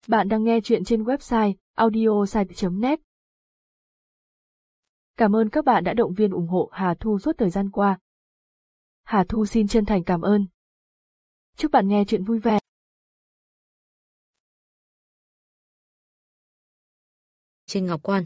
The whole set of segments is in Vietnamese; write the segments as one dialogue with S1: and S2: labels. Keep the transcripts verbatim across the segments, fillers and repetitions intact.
S1: Bạn đang nghe chuyện trên website audiosite chấm net. Cảm ơn các bạn đã động viên ủng hộ Hà Thu suốt thời gian qua. Hà Thu xin chân thành cảm ơn. Chúc bạn nghe chuyện vui vẻ.
S2: Trên ngọc quan,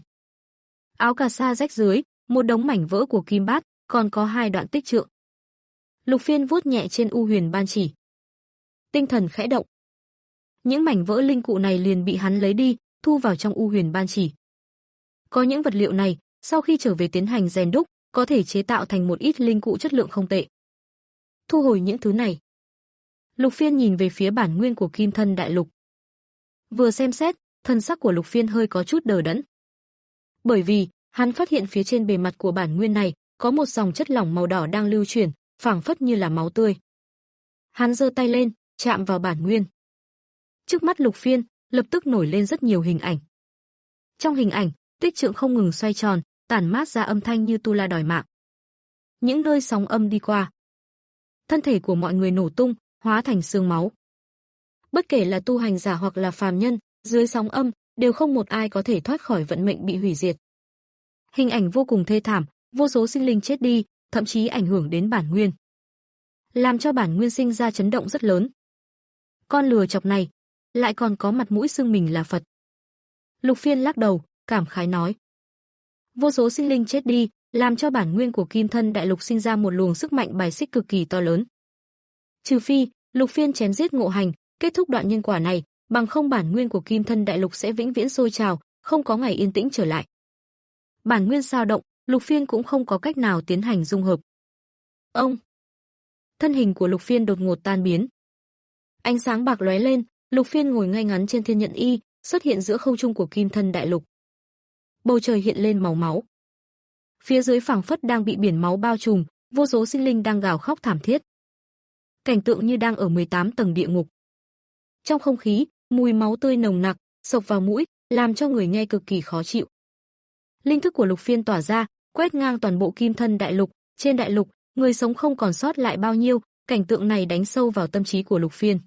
S2: áo cà sa rách dưới, một đống mảnh vỡ của kim bát, còn có hai đoạn tích trượng. Lục Phiên vuốt nhẹ trên u huyền ban chỉ. Tinh thần khẽ động. Những mảnh vỡ linh cụ này liền bị hắn lấy đi, thu vào trong u huyền ban chỉ. Có những vật liệu này, sau khi trở về tiến hành rèn đúc, có thể chế tạo thành một ít linh cụ chất lượng không tệ. Thu hồi những thứ này, Lục Phiên nhìn về phía bản nguyên của Kim Thân Đại Lục. Vừa xem xét, thân sắc của Lục Phiên hơi có chút đờ đẫn. Bởi vì, hắn phát hiện phía trên bề mặt của bản nguyên này, có một dòng chất lỏng màu đỏ đang lưu chuyển, phảng phất như là máu tươi. Hắn giơ tay lên, chạm vào bản nguyên. Trước mắt Lục Phiên, lập tức nổi lên rất nhiều hình ảnh. Trong hình ảnh, tích trượng không ngừng xoay tròn, tản mát ra âm thanh như tu la đòi mạng. Những nơi sóng âm đi qua, thân thể của mọi người nổ tung, hóa thành xương máu. Bất kể là tu hành giả hoặc là phàm nhân, dưới sóng âm, đều không một ai có thể thoát khỏi vận mệnh bị hủy diệt. Hình ảnh vô cùng thê thảm, vô số sinh linh chết đi, thậm chí ảnh hưởng đến bản nguyên, làm cho bản nguyên sinh ra chấn động rất lớn. Con lừa chọc này, lại còn có mặt mũi xưng mình là Phật. Lục Phiên lắc đầu, cảm khái nói. Vô số sinh linh chết đi, làm cho bản nguyên của Kim Thân Đại Lục sinh ra một luồng sức mạnh bài xích cực kỳ to lớn. Trừ phi, Lục Phiên chém giết Ngộ Hành, kết thúc đoạn nhân quả này, bằng không bản nguyên của Kim Thân Đại Lục sẽ vĩnh viễn sôi trào, không có ngày yên tĩnh trở lại. Bản nguyên dao động, Lục Phiên cũng không có cách nào tiến hành dung hợp. Ông, thân hình của Lục Phiên đột ngột tan biến. Ánh sáng bạc lóe lên, Lục Phiên ngồi ngay ngắn trên thiên nhận y, xuất hiện giữa không trung của Kim Thân Đại Lục. Bầu trời hiện lên màu máu. Phía dưới phảng phất đang bị biển máu bao trùm, vô số sinh linh đang gào khóc thảm thiết. Cảnh tượng như đang ở mười tám tầng địa ngục. Trong không khí, mùi máu tươi nồng nặc, xộc vào mũi, làm cho người nghe cực kỳ khó chịu. Linh thức của Lục Phiên tỏa ra, quét ngang toàn bộ Kim Thân Đại Lục, trên đại lục, người sống không còn sót lại bao nhiêu, cảnh tượng này đánh sâu vào tâm trí của Lục Phiên.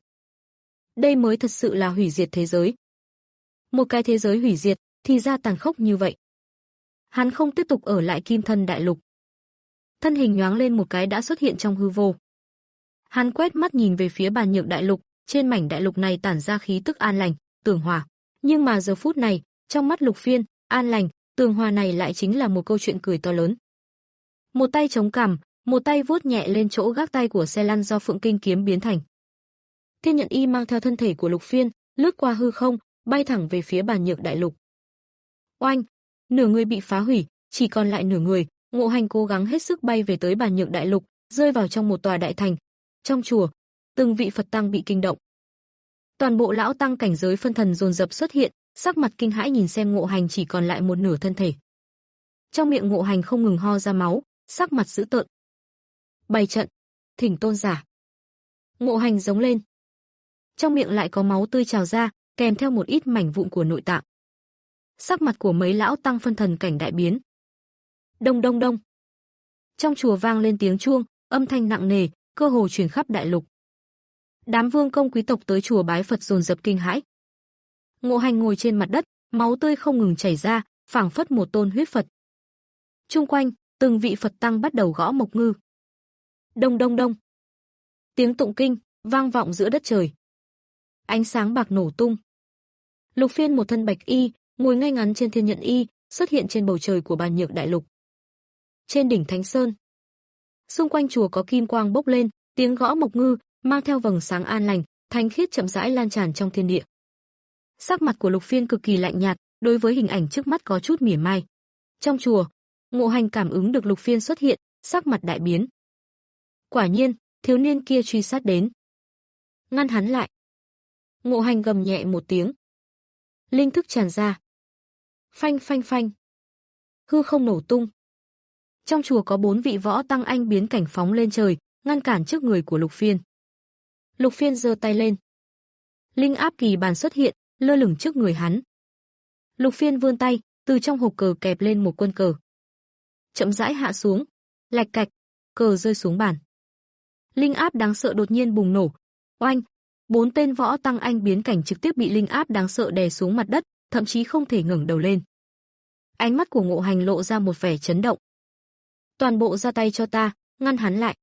S2: Đây mới thật sự là hủy diệt thế giới. Một cái thế giới hủy diệt, thì ra tàn khốc như vậy. Hắn không tiếp tục ở lại Kim Thân Đại Lục. Thân hình nhoáng lên một cái đã xuất hiện trong hư vô. Hắn quét mắt nhìn về phía Bàn Nhược Đại Lục, trên mảnh đại lục này tản ra khí tức an lành, tường hòa. Nhưng mà giờ phút này, trong mắt Lục Phiên, an lành, tường hòa này lại chính là một câu chuyện cười to lớn. Một tay chống cằm, một tay vuốt nhẹ lên chỗ gác tay của xe lăn do Phượng Kinh kiếm biến thành. Thiên nhận y mang theo thân thể của Lục Phiên, lướt qua hư không, bay thẳng về phía Bàn Nhược Đại Lục. Oanh, nửa người bị phá hủy, chỉ còn lại nửa người, Ngộ Hành cố gắng hết sức bay về tới Bàn Nhược Đại Lục, rơi vào trong một tòa đại thành. Trong chùa, từng vị Phật tăng bị kinh động. Toàn bộ lão tăng cảnh giới phân thần dồn dập xuất hiện, sắc mặt kinh hãi nhìn xem Ngộ Hành chỉ còn lại một nửa thân thể. Trong miệng Ngộ Hành không ngừng ho ra máu, sắc mặt dữ tợn. Bày trận, thỉnh tôn giả. Ngộ Hành giống lên. Trong miệng lại có máu tươi trào ra, kèm theo một ít mảnh vụn của nội tạng. Sắc mặt của mấy lão tăng phân thần cảnh đại biến. Đông đông đông. Trong chùa vang lên tiếng chuông, âm thanh nặng nề, cơ hồ truyền khắp đại lục. Đám vương công quý tộc tới chùa bái Phật dồn dập kinh hãi. Ngộ Hành ngồi trên mặt đất, máu tươi không ngừng chảy ra, phảng phất một tôn huyết Phật. Chung quanh, từng vị Phật tăng bắt đầu gõ mộc ngư. Đông đông đông. Tiếng tụng kinh vang vọng giữa đất trời. Ánh sáng bạc nổ tung. Lục Phiên một thân bạch y, ngồi ngay ngắn trên thiên nhận y, xuất hiện trên bầu trời của Bàn Nhược Đại Lục. Trên đỉnh Thánh Sơn, xung quanh chùa có kim quang bốc lên, tiếng gõ mộc ngư mang theo vầng sáng an lành, thánh khiết chậm rãi lan tràn trong thiên địa. Sắc mặt của Lục Phiên cực kỳ lạnh nhạt, đối với hình ảnh trước mắt có chút mỉa mai. Trong chùa, Ngộ Hành cảm ứng được Lục Phiên xuất hiện, sắc mặt đại biến. Quả nhiên, thiếu niên kia truy sát đến. Ngăn hắn lại. Ngộ Hành gầm nhẹ một tiếng. Linh thức tràn ra. Phanh phanh phanh. Hư không nổ tung. Trong chùa có bốn vị võ tăng anh biến cảnh phóng lên trời, ngăn cản trước người của Lục Phiên. Lục Phiên giơ tay lên. Linh áp kỳ bàn xuất hiện, lơ lửng trước người hắn. Lục Phiên vươn tay, từ trong hộp cờ kẹp lên một quân cờ. Chậm rãi hạ xuống, lạch cạch, cờ rơi xuống bàn. Linh áp đáng sợ đột nhiên bùng nổ. Oanh, Bốn tên võ tăng anh biến cảnh trực tiếp bị linh áp đáng sợ đè xuống mặt đất, thậm chí không thể ngẩng đầu lên. Ánh mắt của Ngộ Hành lộ ra một vẻ chấn động. Toàn bộ ra tay cho ta, ngăn hắn lại.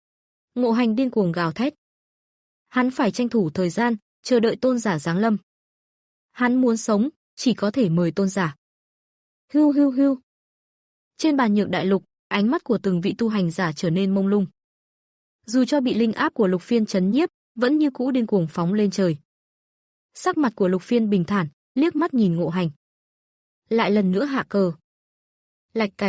S2: Ngộ Hành điên cuồng gào thét. Hắn phải tranh thủ thời gian, chờ đợi tôn giả giáng lâm. Hắn muốn sống, chỉ có thể mời tôn giả. Hưu hưu hưu. Trên bàn nhược đại lục, ánh mắt của từng vị tu hành giả trở nên mông lung. Dù cho bị linh áp của Lục Phiên chấn nhiếp, vẫn như cũ điên cuồng phóng lên trời. Sắc mặt của Lục Phiên bình thản, liếc mắt nhìn Ngộ Hành. Lại lần nữa hạ cờ. Lạch cạch.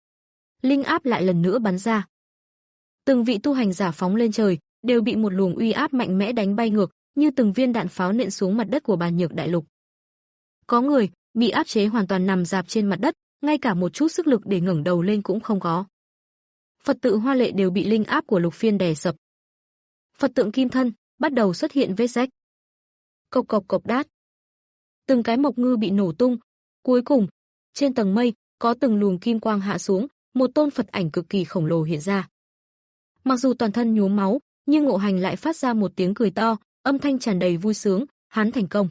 S2: Linh áp lại lần nữa bắn ra. Từng vị tu hành giả phóng lên trời, đều bị một luồng uy áp mạnh mẽ đánh bay ngược, như từng viên đạn pháo nện xuống mặt đất của bàn nhược đại lục. Có người bị áp chế hoàn toàn nằm rạp trên mặt đất, ngay cả một chút sức lực để ngẩng đầu lên cũng không có. Phật tự hoa lệ đều bị linh áp của Lục Phiên đè sập. Phật tượng kim thân bắt đầu xuất hiện vết rách. Cộc cộc cộc đát. Từng cái mộc ngư bị nổ tung. Cuối cùng, trên tầng mây có từng luồng kim quang hạ xuống, một tôn Phật ảnh cực kỳ khổng lồ hiện ra. Mặc dù toàn thân nhuốm máu, nhưng Ngộ Hành lại phát ra một tiếng cười to, âm thanh tràn đầy vui sướng, hắn thành công.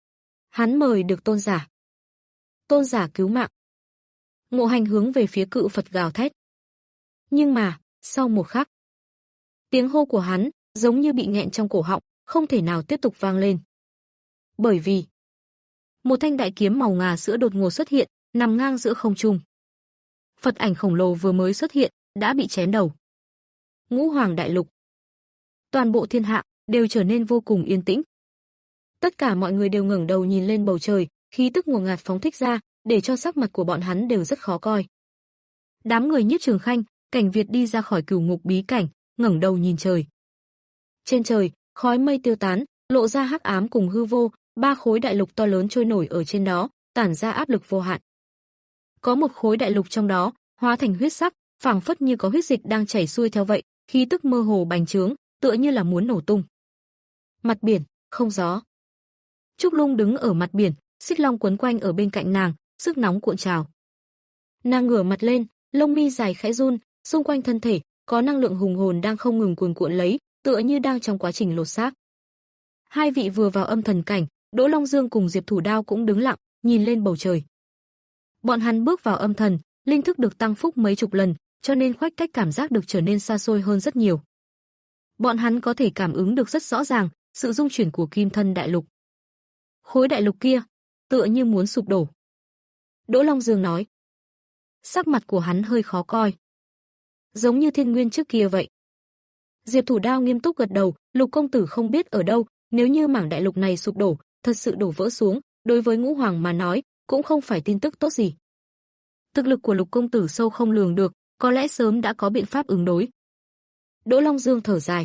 S2: Hắn mời được tôn giả. Tôn giả cứu mạng. Ngộ Hành hướng về phía cự Phật gào thét. Nhưng mà, sau một khắc, tiếng hô của hắn giống như bị nghẹn trong cổ họng, không thể nào tiếp tục vang lên. Bởi vì một thanh đại kiếm màu ngà sữa đột ngột xuất hiện, nằm ngang giữa không trung. Phật ảnh khổng lồ vừa mới xuất hiện, đã bị chém đầu. Ngũ Hoàng đại lục. Toàn bộ thiên hạ đều trở nên vô cùng yên tĩnh. Tất cả mọi người đều ngẩng đầu nhìn lên bầu trời, khí tức ngột ngạt phóng thích ra, để cho sắc mặt của bọn hắn đều rất khó coi. Đám người Nhiếp Trường Khanh, Cảnh Việt đi ra khỏi cửu ngục bí cảnh, ngẩng đầu nhìn trời. Trên trời, khói mây tiêu tán, lộ ra hắc ám cùng hư vô, ba khối đại lục to lớn trôi nổi ở trên đó, tản ra áp lực vô hạn. Có một khối đại lục trong đó, hóa thành huyết sắc, phảng phất như có huyết dịch đang chảy xuôi theo vậy, khí tức mơ hồ bành trướng, tựa như là muốn nổ tung. Mặt biển, không gió. Trúc Lung đứng ở mặt biển, xích long quấn quanh ở bên cạnh nàng, sức nóng cuộn trào. Nàng ngửa mặt lên, lông mi dài khẽ run, xung quanh thân thể có năng lượng hùng hồn đang không ngừng cuồn cuộn lấy, tựa như đang trong quá trình lột xác. Hai vị vừa vào âm thần cảnh, Đỗ Long Dương cùng Diệp Thủ Đao cũng đứng lặng, nhìn lên bầu trời. Bọn hắn bước vào âm thần, linh thức được tăng phúc mấy chục lần, cho nên khoách cách cảm giác được trở nên xa xôi hơn rất nhiều. Bọn hắn có thể cảm ứng được rất rõ ràng sự rung chuyển của kim thân đại lục. Khối đại lục kia tựa như muốn sụp đổ. Đỗ Long Dương nói. Sắc mặt của hắn hơi khó coi. Giống như Thiên Nguyên trước kia vậy. Diệp Thủ Đao nghiêm túc gật đầu, Lục công tử không biết ở đâu, nếu như mảng đại lục này sụp đổ, thật sự đổ vỡ xuống, đối với Ngũ Hoàng mà nói, cũng không phải tin tức tốt gì. Thực lực của Lục công tử sâu không lường được, có lẽ sớm đã có biện pháp ứng đối. Đỗ Long Dương thở dài.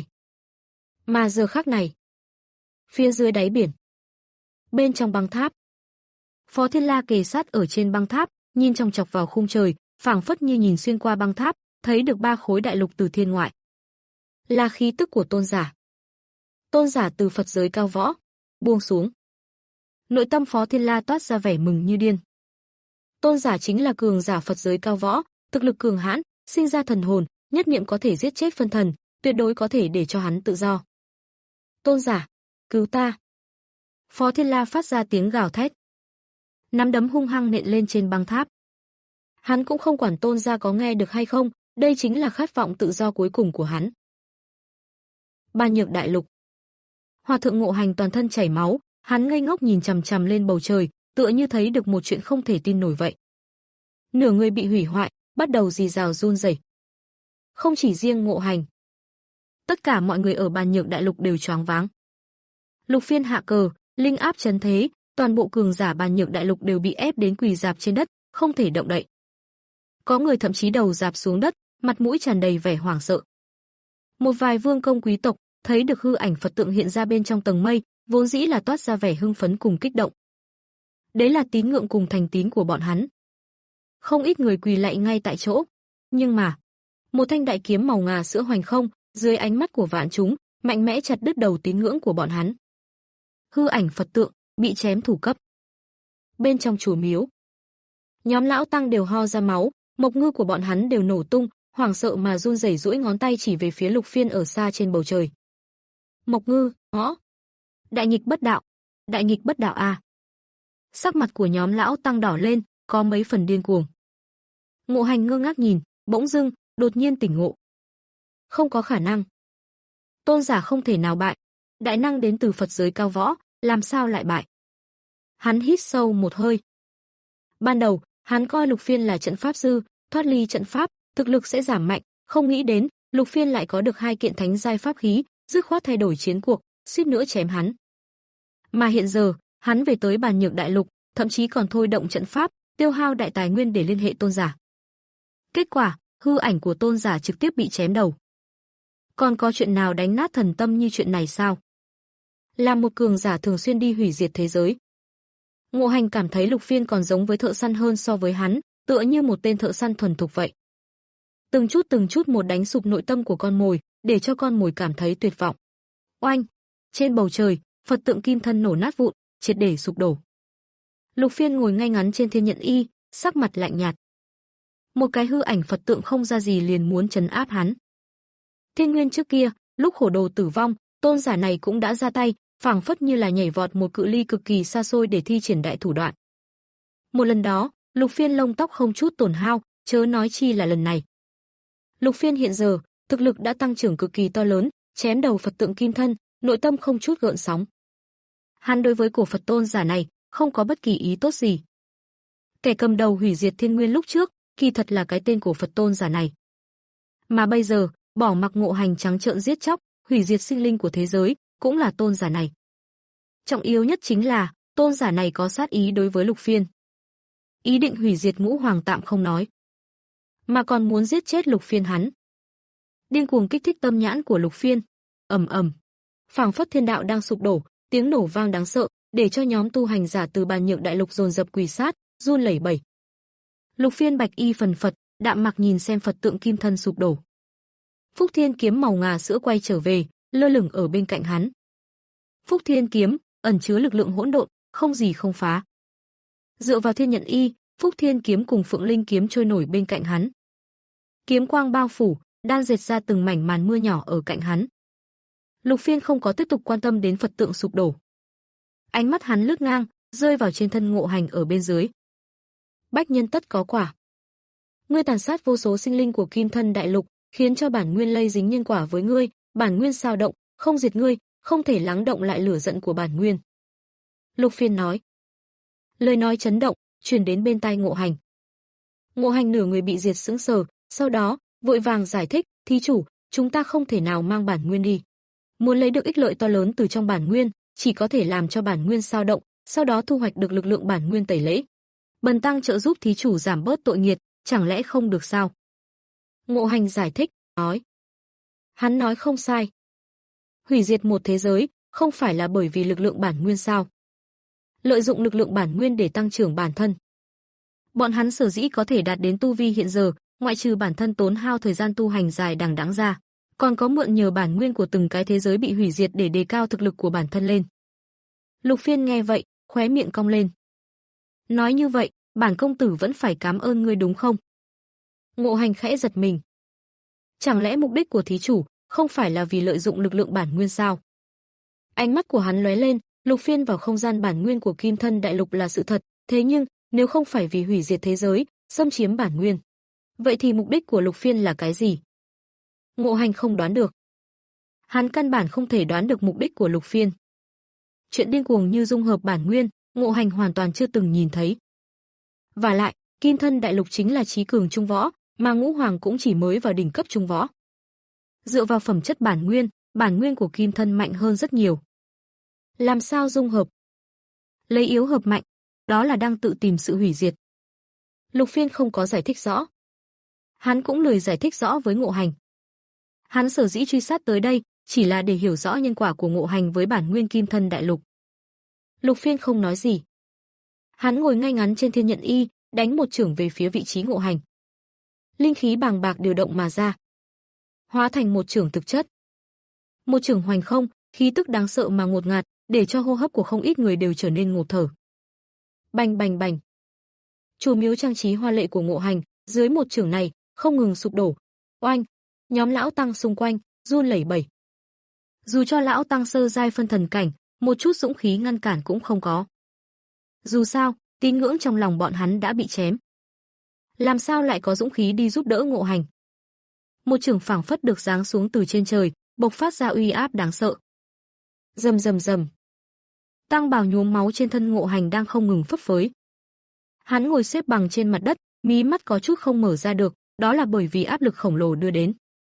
S2: Mà giờ khắc này, phía dưới đáy biển, bên trong băng tháp, Phó Thiên La kề sát ở trên băng tháp, nhìn chòng chọc vào khung trời, phảng phất như nhìn xuyên qua băng tháp, thấy được ba khối đại lục từ thiên ngoại. Là khí tức của tôn giả. Tôn giả từ Phật giới cao võ, buông xuống. Nội tâm Phó Thiên La toát ra vẻ mừng như điên. Tôn giả chính là cường giả Phật giới cao võ, thực lực cường hãn, sinh ra thần hồn, nhất niệm có thể giết chết phân thần, tuyệt đối có thể để cho hắn tự do. Tôn giả, cứu ta. Phó Thiên La phát ra tiếng gào thét. Nắm đấm hung hăng nện lên trên băng tháp. Hắn cũng không quản tôn gia có nghe được hay không, đây chính là khát vọng tự do cuối cùng của hắn. Ba Nhược đại lục. Hòa thượng Ngộ Hành toàn thân chảy máu, hắn ngây ngốc nhìn chằm chằm lên bầu trời, tựa như thấy được một chuyện không thể tin nổi vậy. Nửa người bị hủy hoại, bắt đầu rì rào run rẩy. Không chỉ riêng Ngộ Hành, tất cả mọi người ở Bàn Nhược đại lục đều choáng váng. Lục Phiên hạ cờ, linh áp chấn thế, toàn bộ cường giả Bàn Nhược đại lục đều bị ép đến quỳ rạp trên đất, không thể động đậy. Có người thậm chí đầu rạp xuống đất, mặt mũi tràn đầy vẻ hoảng sợ. Một vài vương công quý tộc thấy được hư ảnh Phật tượng hiện ra bên trong tầng mây, vốn dĩ là toát ra vẻ hưng phấn cùng kích động. Đấy là tín ngưỡng cùng thành tín của bọn hắn. Không ít người quỳ lạy ngay tại chỗ, nhưng mà một thanh đại kiếm màu ngà sữa hoành không, dưới ánh mắt của vạn chúng, mạnh mẽ chặt đứt đầu tín ngưỡng của bọn hắn. Hư ảnh Phật tượng bị chém thủ cấp. Bên trong chùa miếu, nhóm lão tăng đều ho ra máu, mộc ngư của bọn hắn đều nổ tung, hoảng sợ mà run rẩy duỗi ngón tay chỉ về phía Lục Phiên ở xa trên bầu trời. Mộc ngư, ngõ, Đại nghịch bất đạo, đại nghịch bất đạo a. Sắc mặt của nhóm lão tăng đỏ lên, có mấy phần điên cuồng. Ngộ Hành ngơ ngác nhìn, bỗng dưng, đột nhiên tỉnh ngộ. Không có khả năng. Tôn giả không thể nào bại, đại năng đến từ Phật giới cao võ, làm sao lại bại? Hắn hít sâu một hơi. Ban đầu, hắn coi Lục Phiên là trận pháp sư, thoát ly trận pháp, thực lực sẽ giảm mạnh, không nghĩ đến, Lục Phiên lại có được hai kiện thánh giai pháp khí, dứt khoát thay đổi chiến cuộc, suýt nữa chém hắn. Mà hiện giờ, hắn về tới Bàn Nhược Đại Lục, thậm chí còn thôi động trận pháp, tiêu hao đại tài nguyên để liên hệ tôn giả. Kết quả, hư ảnh của tôn giả trực tiếp bị chém đầu. Còn có chuyện nào đánh nát thần tâm như chuyện này sao? Là một cường giả thường xuyên đi hủy diệt thế giới. Ngộ Hành cảm thấy Lục Phiên còn giống với thợ săn hơn so với hắn, tựa như một tên thợ săn thuần thục vậy. Từng chút từng chút một đánh sụp nội tâm của con mồi, để cho con mồi cảm thấy tuyệt vọng. Oanh! Trên bầu trời, Phật tượng kim thân nổ nát vụn, triệt để sụp đổ. Lục Phiên ngồi ngay ngắn trên thiên nhận y, sắc mặt lạnh nhạt. Một cái hư ảnh Phật tượng không ra gì liền muốn trấn áp hắn. Thiên Nguyên trước kia, lúc Hổ Đồ tử vong, tôn giả này cũng đã ra tay, phảng phất như là nhảy vọt một cự ly cực kỳ xa xôi để thi triển đại thủ đoạn. Một lần đó, Lục Phiên lông tóc không chút tổn hao, chớ nói chi là lần này. Lục Phiên hiện giờ, thực lực đã tăng trưởng cực kỳ to lớn, chém đầu Phật tượng kim thân, nội tâm không chút gợn sóng. Hắn đối với cổ Phật tôn giả này, không có bất kỳ ý tốt gì. Kẻ cầm đầu hủy diệt Thiên Nguyên lúc trước, kỳ thật là cái tên cổ Phật tôn giả này. Mà bây giờ, bỏ mặc Ngộ Hành trắng trợn giết chóc, hủy diệt sinh linh của thế giới, cũng là tôn giả này. Trọng yếu nhất chính là, tôn giả này có sát ý đối với Lục Phiên. Ý định hủy diệt Ngũ Hoàng tạm không nói, mà còn muốn giết chết Lục Phiên hắn. Điên cuồng kích thích tâm nhãn của Lục Phiên. Ầm ầm, phảng phất thiên đạo đang sụp đổ, tiếng nổ vang đáng sợ, để cho nhóm tu hành giả từ Bàn Nhược Đại Lục dồn dập quỳ sát, run lẩy bẩy. Lục Phiên bạch y phần phật, đạm mặc nhìn xem Phật tượng kim thân sụp đổ. Phúc Thiên kiếm màu ngà sữa quay trở về, lơ lửng ở bên cạnh hắn. Phúc Thiên kiếm ẩn chứa lực lượng hỗn độn, không gì không phá. Dựa vào thiên nhận y, Phúc Thiên kiếm cùng Phượng Linh kiếm trôi nổi bên cạnh hắn. Kiếm quang bao phủ, đang dệt ra từng mảnh màn mưa nhỏ ở cạnh hắn. Lục Phiên không có tiếp tục quan tâm đến Phật tượng sụp đổ. Ánh mắt hắn lướt ngang, rơi vào trên thân Ngộ Hành ở bên dưới. Bách nhân tất có quả. Ngươi tàn sát vô số sinh linh của Kim Thân Đại Lục, khiến cho bản nguyên lây dính nhân quả với ngươi, bản nguyên sao động, không diệt ngươi, không thể lắng động lại lửa giận của bản nguyên. Lục Phiên nói. Lời nói chấn động, truyền đến bên tai Ngộ Hành. Ngộ Hành nửa người bị diệt sững sờ, sau đó, vội vàng giải thích, thí chủ, chúng ta không thể nào mang bản nguyên đi. Muốn lấy được ích lợi to lớn từ trong bản nguyên, chỉ có thể làm cho bản nguyên sao động, sau đó thu hoạch được lực lượng bản nguyên tẩy lễ. Bần tăng trợ giúp thí chủ giảm bớt tội nghiệt, chẳng lẽ không được sao? Ngộ Hành giải thích, nói. Hắn nói không sai. Hủy diệt một thế giới, không phải là bởi vì lực lượng bản nguyên sao? Lợi dụng lực lượng bản nguyên để tăng trưởng bản thân. Bọn hắn sở dĩ có thể đạt đến tu vi hiện giờ, ngoại trừ bản thân tốn hao thời gian tu hành dài đằng đẵng ra, còn có mượn nhờ bản nguyên của từng cái thế giới bị hủy diệt để đề cao thực lực của bản thân lên. Lục Phiên nghe vậy, khóe miệng cong lên. Nói như vậy, bản công tử vẫn phải cảm ơn ngươi đúng không? Ngộ Hành khẽ giật mình. Chẳng lẽ mục đích của thí chủ không phải là vì lợi dụng lực lượng bản nguyên sao? Ánh mắt của hắn lóe lên, Lục Phiên vào không gian bản nguyên của Kim Thân Đại Lục là sự thật, thế nhưng, nếu không phải vì hủy diệt thế giới, xâm chiếm bản nguyên, vậy thì mục đích của Lục Phiên là cái gì? Ngộ Hành không đoán được. Hắn căn bản không thể đoán được mục đích của Lục Phiên. Chuyện điên cuồng như dung hợp bản nguyên, Ngộ Hành hoàn toàn chưa từng nhìn thấy. Và lại, Kim Thân Đại Lục chính là chí cường trung võ, mà Ngũ Hoàng cũng chỉ mới vào đỉnh cấp trung võ. Dựa vào phẩm chất bản nguyên, bản nguyên của Kim Thân mạnh hơn rất nhiều. Làm sao dung hợp? Lấy yếu hợp mạnh, đó là đang tự tìm sự hủy diệt. Lục Phiên không có giải thích rõ. Hắn cũng lười giải thích rõ với Ngộ Hành. Hắn sở dĩ truy sát tới đây, chỉ là để hiểu rõ nhân quả của Ngộ Hành với bản nguyên Kim Thân Đại Lục. Lục Phiên không nói gì. Hắn ngồi ngay ngắn trên thiên nhận y, đánh một chưởng về phía vị trí Ngộ Hành. Linh khí bàng bạc điều động mà ra, hóa thành một chưởng thực chất. Một chưởng hoành không, khí tức đáng sợ mà ngột ngạt, để cho hô hấp của không ít người đều trở nên ngột thở. Bành bành bành. Chùa miếu trang trí hoa lệ của Ngộ Hành, dưới một chưởng này, không ngừng sụp đổ. Oanh, nhóm lão tăng xung quanh run lẩy bẩy. Dù cho lão tăng sơ giai phân thần cảnh, một chút dũng khí ngăn cản cũng không có. Dù sao, tín ngưỡng trong lòng bọn hắn đã bị chém. Làm sao lại có dũng khí đi giúp đỡ Ngộ Hành? Một chưởng phảng phất được giáng xuống từ trên trời, bộc phát ra uy áp đáng sợ. Rầm rầm rầm. Tăng bào nhuốm máu trên thân Ngộ Hành đang không ngừng phấp phới. Hắn ngồi xếp bằng trên mặt đất, mí mắt có chút không mở ra được, đó là bởi vì áp lực khổng lồ đưa đến.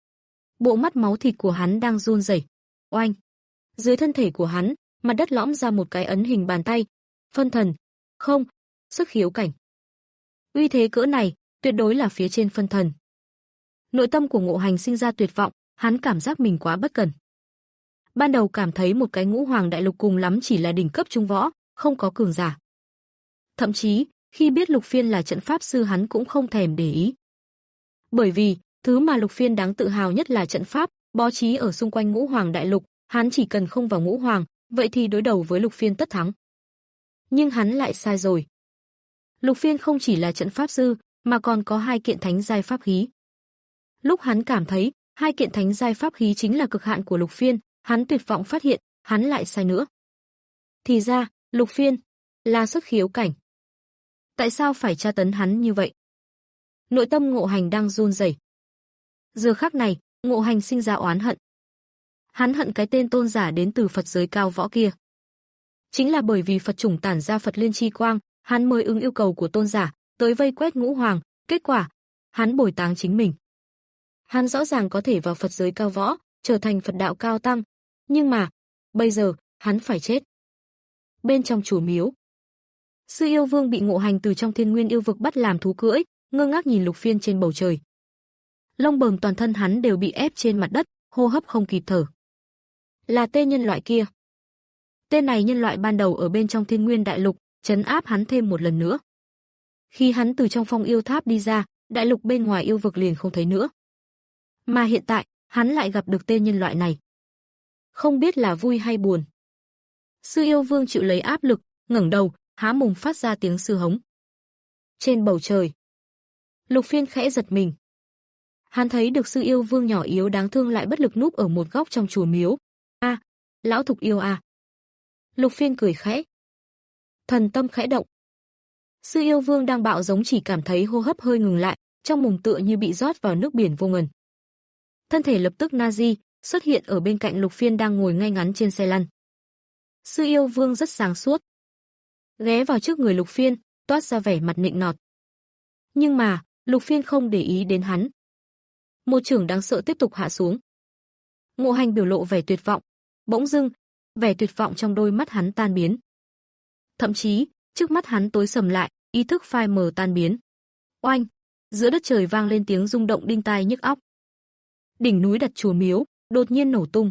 S2: Bộ mắt máu thịt của hắn đang run rẩy. Oanh! Dưới thân thể của hắn, mặt đất lõm ra một cái ấn hình bàn tay. Phân thần, không, sức khiếu cảnh. Uy thế cỡ này, tuyệt đối là phía trên phân thần. Nội tâm của Ngộ Hành sinh ra tuyệt vọng, hắn cảm giác mình quá bất cẩn. Ban đầu cảm thấy một cái ngũ hoàng đại lục cùng lắm chỉ là đỉnh cấp trung võ, không có cường giả. Thậm chí, khi biết Lục Phiên là trận pháp sư hắn cũng không thèm để ý. Bởi vì, thứ mà Lục Phiên đáng tự hào nhất là trận pháp, bố trí ở xung quanh ngũ hoàng đại lục, hắn chỉ cần không vào ngũ hoàng, vậy thì đối đầu với Lục Phiên tất thắng. Nhưng hắn lại sai rồi. Lục Phiên không chỉ là trận pháp sư, mà còn có hai kiện thánh giai pháp khí. Lúc hắn cảm thấy, hai kiện thánh giai pháp khí chính là cực hạn của Lục Phiên, hắn tuyệt vọng phát hiện, hắn lại sai nữa. Thì ra, Lục Phiên là xuất khiếu cảnh. Tại sao phải tra tấn hắn như vậy? Nội tâm Ngộ Hành đang run rẩy. Giờ khắc này, Ngộ Hành sinh ra oán hận. Hắn hận cái tên tôn giả đến từ Phật giới cao võ kia. Chính là bởi vì Phật chủng tản ra Phật liên chi quang, hắn mới ứng yêu cầu của tôn giả, tới vây quét ngũ hoàng, kết quả, hắn bồi táng chính mình. Hắn rõ ràng có thể vào Phật giới cao võ, trở thành Phật đạo cao tăng, nhưng mà, bây giờ, hắn phải chết. Bên trong chùa miếu, Sư Yêu Vương bị Ngộ Hành từ trong Thiên Nguyên yêu vực bắt làm thú cưỡi, ngơ ngác nhìn Lục Phiên trên bầu trời. Lông bờm toàn thân hắn đều bị ép trên mặt đất, hô hấp không kịp thở. Là tên nhân loại kia. Tên này nhân loại ban đầu ở bên trong Thiên Nguyên đại lục, trấn áp hắn thêm một lần nữa. Khi hắn từ trong Phong Yêu Tháp đi ra, đại lục bên ngoài yêu vực liền không thấy nữa. Mà hiện tại, hắn lại gặp được tên nhân loại này. Không biết là vui hay buồn. Sư Yêu Vương chịu lấy áp lực, ngẩng đầu, há mồm phát ra tiếng sư hống. Trên bầu trời, Lục Phiên khẽ giật mình. Hắn thấy được Sư Yêu Vương nhỏ yếu đáng thương lại bất lực núp ở một góc trong chùa miếu. A, à, lão thục yêu a. À. Lục Phiên cười khẽ. Thần tâm khẽ động. Sư Yêu Vương đang bạo giống chỉ cảm thấy hô hấp hơi ngừng lại, trong mồm tựa như bị rót vào nước biển vô ngần. Thân thể lập tức Nazi xuất hiện ở bên cạnh Lục Phiên đang ngồi ngay ngắn trên xe lăn. Sư Yêu Vương rất sáng suốt, ghé vào trước người Lục Phiên, toát ra vẻ mặt nịnh nọt. Nhưng mà, Lục Phiên không để ý đến hắn. Một chưởng đáng sợ tiếp tục hạ xuống. Ngộ Hành biểu lộ vẻ tuyệt vọng, bỗng dưng, vẻ tuyệt vọng trong đôi mắt hắn tan biến. Thậm chí, trước mắt hắn tối sầm lại, ý thức phai mờ tan biến. Oanh, giữa đất trời vang lên tiếng rung động đinh tai nhức óc. Đỉnh núi đặt chùa miếu đột nhiên nổ tung.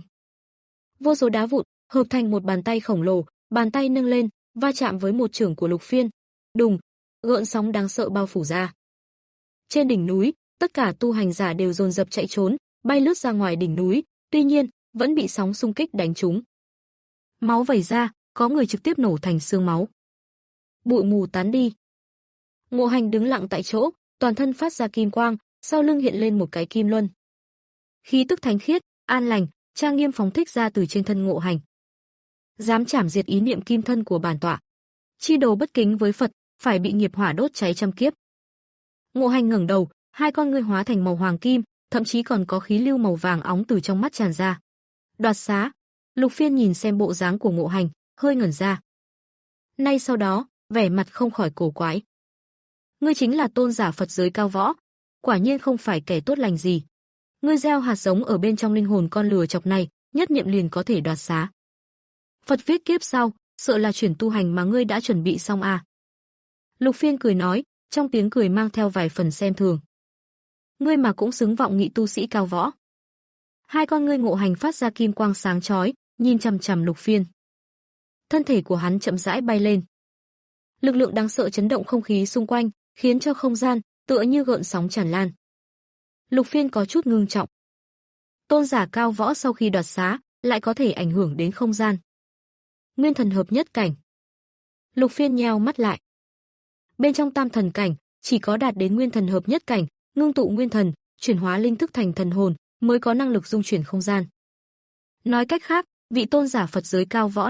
S2: Vô số đá vụn hợp thành một bàn tay khổng lồ, bàn tay nâng lên, va chạm với một chưởng của Lục Phiên. Đùng, gợn sóng đáng sợ bao phủ ra. Trên đỉnh núi, tất cả tu hành giả đều dồn dập chạy trốn, bay lướt ra ngoài đỉnh núi, tuy nhiên, vẫn bị sóng xung kích đánh trúng. Máu vẩy ra, có người trực tiếp nổ thành xương máu. Bụi mù tán đi. Ngộ Hành đứng lặng tại chỗ, toàn thân phát ra kim quang, sau lưng hiện lên một cái kim luân. Khí tức thánh khiết, an lành, trang nghiêm phóng thích ra từ trên thân Ngộ Hành. Dám chảm diệt ý niệm kim thân của bản tọa. Chi đồ bất kính với Phật, phải bị nghiệp hỏa đốt cháy trăm kiếp. Ngộ Hành ngẩng đầu, hai con ngươi hóa thành màu hoàng kim, thậm chí còn có khí lưu màu vàng óng từ trong mắt tràn ra. Đoạt xá. Lục Phiên nhìn xem bộ dáng của Ngộ Hành, hơi ngẩn ra. Nay sau đó, vẻ mặt không khỏi cổ quái. Ngươi chính là tôn giả Phật giới cao võ, quả nhiên không phải kẻ tốt lành gì. Ngươi gieo hạt giống ở bên trong linh hồn con lừa chọc này, nhất niệm liền có thể đoạt xá. Phật viết kiếp sau, sợ là chuyển tu hành mà ngươi đã chuẩn bị xong à? Lục Phiên cười nói, trong tiếng cười mang theo vài phần xem thường. Ngươi mà cũng xứng vọng nghị tu sĩ cao võ. Hai con ngươi Ngộ Hành phát ra kim quang sáng chói, nhìn chằm chằm Lục Phiên. Thân thể của hắn chậm rãi bay lên. Lực lượng đáng sợ chấn động không khí xung quanh, khiến cho không gian tựa như gợn sóng tràn lan. Lục Phiên có chút ngưng trọng. Tôn giả cao võ sau khi đoạt xá, lại có thể ảnh hưởng đến không gian. Nguyên thần hợp nhất cảnh. Lục Phiên nheo mắt lại. Bên trong tam thần cảnh, chỉ có đạt đến nguyên thần hợp nhất cảnh, ngưng tụ nguyên thần, chuyển hóa linh thức thành thần hồn, mới có năng lực dung chuyển không gian. Nói cách khác, vị tôn giả Phật giới cao võ này,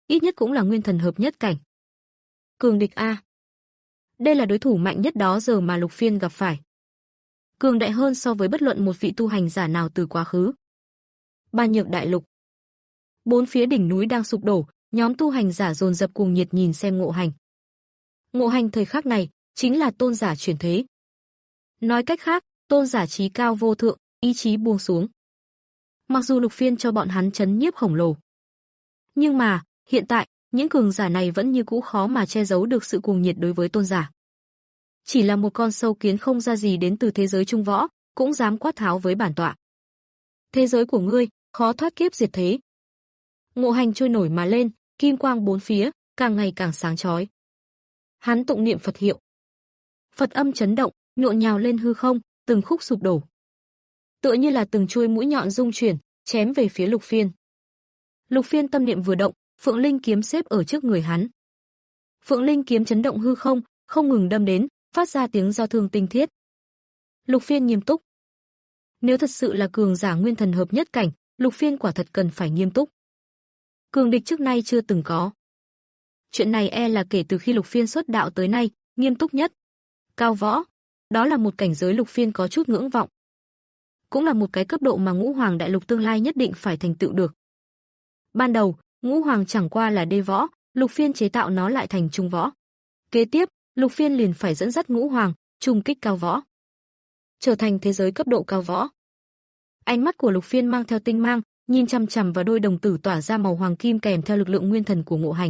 S2: ít nhất cũng là nguyên thần hợp nhất cảnh. Cường địch a. Đây là đối thủ mạnh nhất đó giờ mà Lục Phiên gặp phải. Cường đại hơn so với bất luận một vị tu hành giả nào từ quá khứ. Ban Nhược Đại Lục. Bốn phía đỉnh núi đang sụp đổ, nhóm tu hành giả dồn dập cuồng nhiệt nhìn xem Ngộ Hành. Ngộ Hành thời khắc này chính là tôn giả chuyển thế. Nói cách khác, tôn giả trí cao vô thượng, ý chí buông xuống. Mặc dù Lục Phiên cho bọn hắn chấn nhiếp khổng lồ, nhưng mà hiện tại những cường giả này vẫn như cũ khó mà che giấu được sự cuồng nhiệt đối với tôn giả. Chỉ là một con sâu kiến không ra gì đến từ thế giới trung võ, cũng dám quát tháo với bản tọa. Thế giới của ngươi, khó thoát kiếp diệt thế. Ngộ Hành trôi nổi mà lên, kim quang bốn phía, càng ngày càng sáng chói. Hắn tụng niệm Phật hiệu. Phật âm chấn động, nhộn nhào lên hư không, từng khúc sụp đổ. Tựa như là từng chuôi mũi nhọn rung chuyển, chém về phía Lục Phiên. Lục Phiên tâm niệm vừa động, Phượng Linh kiếm xếp ở trước người hắn. Phượng Linh kiếm chấn động hư không, không ngừng đâm đến, phát ra tiếng giao thương tinh thiết. Lục Phiên nghiêm túc. Nếu thật sự là cường giả nguyên thần hợp nhất cảnh, Lục Phiên quả thật cần phải nghiêm túc. Cường địch trước nay chưa từng có. Chuyện này e là kể từ khi Lục Phiên xuất đạo tới nay, nghiêm túc nhất. Cao võ, đó là một cảnh giới Lục Phiên có chút ngưỡng vọng. Cũng là một cái cấp độ mà Ngũ Hoàng Đại Lục tương lai nhất định phải thành tựu được. Ban đầu, Ngũ Hoàng chẳng qua là đê võ, Lục Phiên chế tạo nó lại thành trung võ. Kế tiếp, Lục Phiên liền phải dẫn dắt Ngũ Hoàng, trùng kích cao võ. Trở thành thế giới cấp độ cao võ. Ánh mắt của Lục Phiên mang theo tinh mang, nhìn chằm chằm vào đôi đồng tử tỏa ra màu hoàng kim kèm theo lực lượng nguyên thần của Ngộ Hành.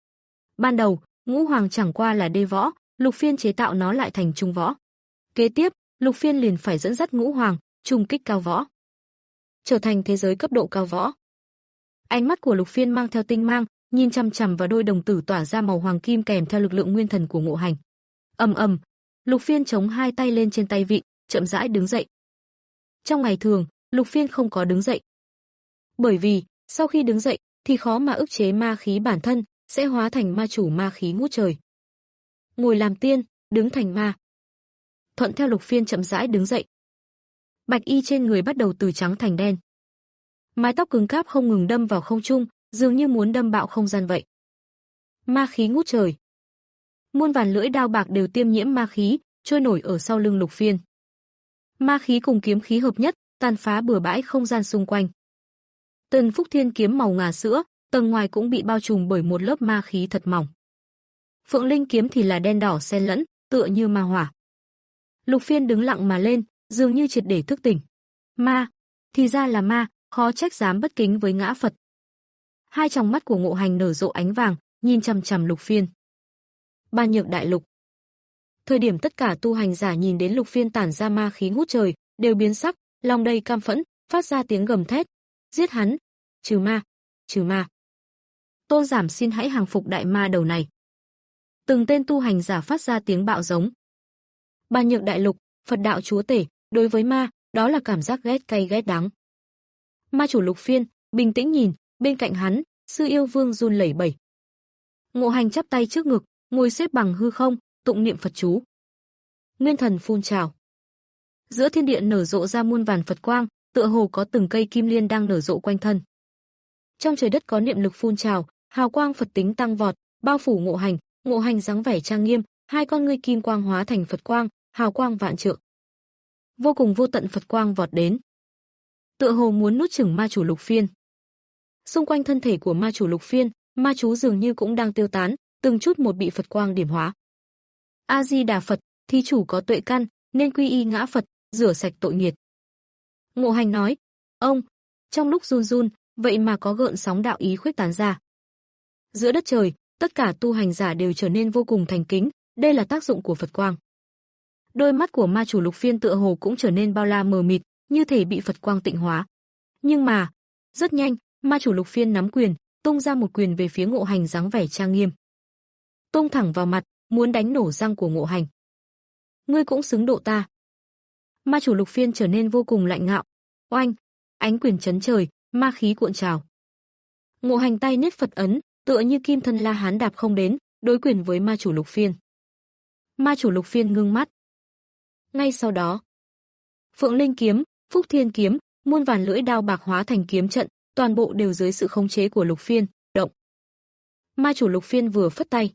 S2: Ban đầu, Ngũ Hoàng chẳng qua là đê võ, Lục Phiên chế tạo nó lại thành trung võ. Kế tiếp, Lục Phiên liền phải dẫn dắt Ngũ Hoàng, trùng kích cao võ. Trở thành thế giới cấp độ cao võ. Ánh mắt của Lục Phiên mang theo tinh mang, nhìn chằm chằm vào đôi đồng tử tỏa ra màu hoàng kim kèm theo lực lượng nguyên thần của Ngộ Hành. Ầm ầm, Lục Phiên chống hai tay lên trên tay vịn, chậm rãi đứng dậy. Trong ngày thường, Lục Phiên không có đứng dậy. Bởi vì, sau khi đứng dậy thì khó mà ức chế ma khí bản thân, sẽ hóa thành ma chủ ma khí ngút trời. Ngồi làm tiên, đứng thành ma. Thuận theo Lục Phiên chậm rãi đứng dậy. Bạch y trên người bắt đầu từ trắng thành đen. Mái tóc cứng cáp không ngừng đâm vào không trung, dường như muốn đâm bạo không gian vậy. Ma khí ngút trời. Muôn vàn lưỡi đao bạc đều tiêm nhiễm ma khí, trôi nổi ở sau lưng Lục Phiên. Ma khí cùng kiếm khí hợp nhất, tàn phá bừa bãi không gian xung quanh. Tần Phúc Thiên kiếm màu ngà sữa, tầng ngoài cũng bị bao trùm bởi một lớp ma khí thật mỏng. Phượng Linh kiếm thì là đen đỏ xen lẫn, tựa như ma hỏa. Lục Phiên đứng lặng mà lên, dường như triệt để thức tỉnh. Ma, thì ra là ma, khó trách dám bất kính với ngã Phật. Hai tròng mắt của Ngộ Hành nở rộ ánh vàng, nhìn chằm chằm Lục Phiên. Ban Nhược Đại Lục. Thời điểm tất cả tu hành giả nhìn đến Lục Phiên tản ra ma khí ngút trời, đều biến sắc, lòng đầy cam phẫn, phát ra tiếng gầm thét. Giết hắn! Trừ ma! Trừ ma! Tôn giảm xin hãy hàng phục đại ma đầu này. Từng tên tu hành giả phát ra tiếng bạo giống. Ban Nhược Đại Lục, Phật đạo chúa tể, đối với ma, đó là cảm giác ghét cay ghét đắng. Ma chủ Lục Phiên, bình tĩnh nhìn, bên cạnh hắn, Sư Yêu Vương run lẩy bẩy. Ngộ Hành chắp tay trước ngực, ngồi xếp bằng hư không, tụng niệm Phật chú. Nguyên thần phun trào. Giữa thiên địa nở rộ ra muôn vàn Phật quang, tựa hồ có từng cây kim liên đang nở rộ quanh thân. Trong trời đất có niệm lực phun trào, hào quang Phật tính tăng vọt, bao phủ Ngộ Hành, Ngộ Hành dáng vẻ trang nghiêm, hai con ngươi kim quang hóa thành Phật quang, hào quang vạn trượng. Vô cùng vô tận Phật quang vọt đến. Tựa hồ muốn nuốt chửng ma chủ Lục Phiên. Xung quanh thân thể của ma chủ Lục Phiên, ma chú dường như cũng đang tiêu tán, từng chút một bị Phật quang điểm hóa. A Di Đà Phật, thí chủ có tuệ căn, nên quy y ngã Phật, rửa sạch tội nghiệt. Ngộ Hành nói, ông, trong lúc run run, vậy mà có gợn sóng đạo ý khuếch tán ra. Giữa đất trời, tất cả tu hành giả đều trở nên vô cùng thành kính, đây là tác dụng của Phật quang. Đôi mắt của ma chủ Lục Phiên tựa hồ cũng trở nên bao la mờ mịt, như thể bị Phật quang tịnh hóa. Nhưng mà, rất nhanh, ma chủ Lục Phiên nắm quyền, tung ra một quyền về phía Ngộ Hành dáng vẻ trang nghiêm. Tung thẳng vào mặt, muốn đánh nổ răng của Ngộ Hành. Ngươi cũng xứng độ ta. Ma chủ Lục Phiên trở nên vô cùng lạnh ngạo. Oanh, ánh quyền chấn trời, ma khí cuộn trào. Ngộ Hành tay niết Phật ấn, tựa như kim thân La Hán đạp không đến, đối quyền với ma chủ Lục Phiên. Ma chủ Lục Phiên ngưng mắt. Ngay sau đó, Phượng Linh kiếm, Phúc Thiên kiếm, muôn vàn lưỡi đao bạc hóa thành kiếm trận, toàn bộ đều dưới sự khống chế của Lục Phiên, động. Ma chủ Lục Phiên vừa phất tay.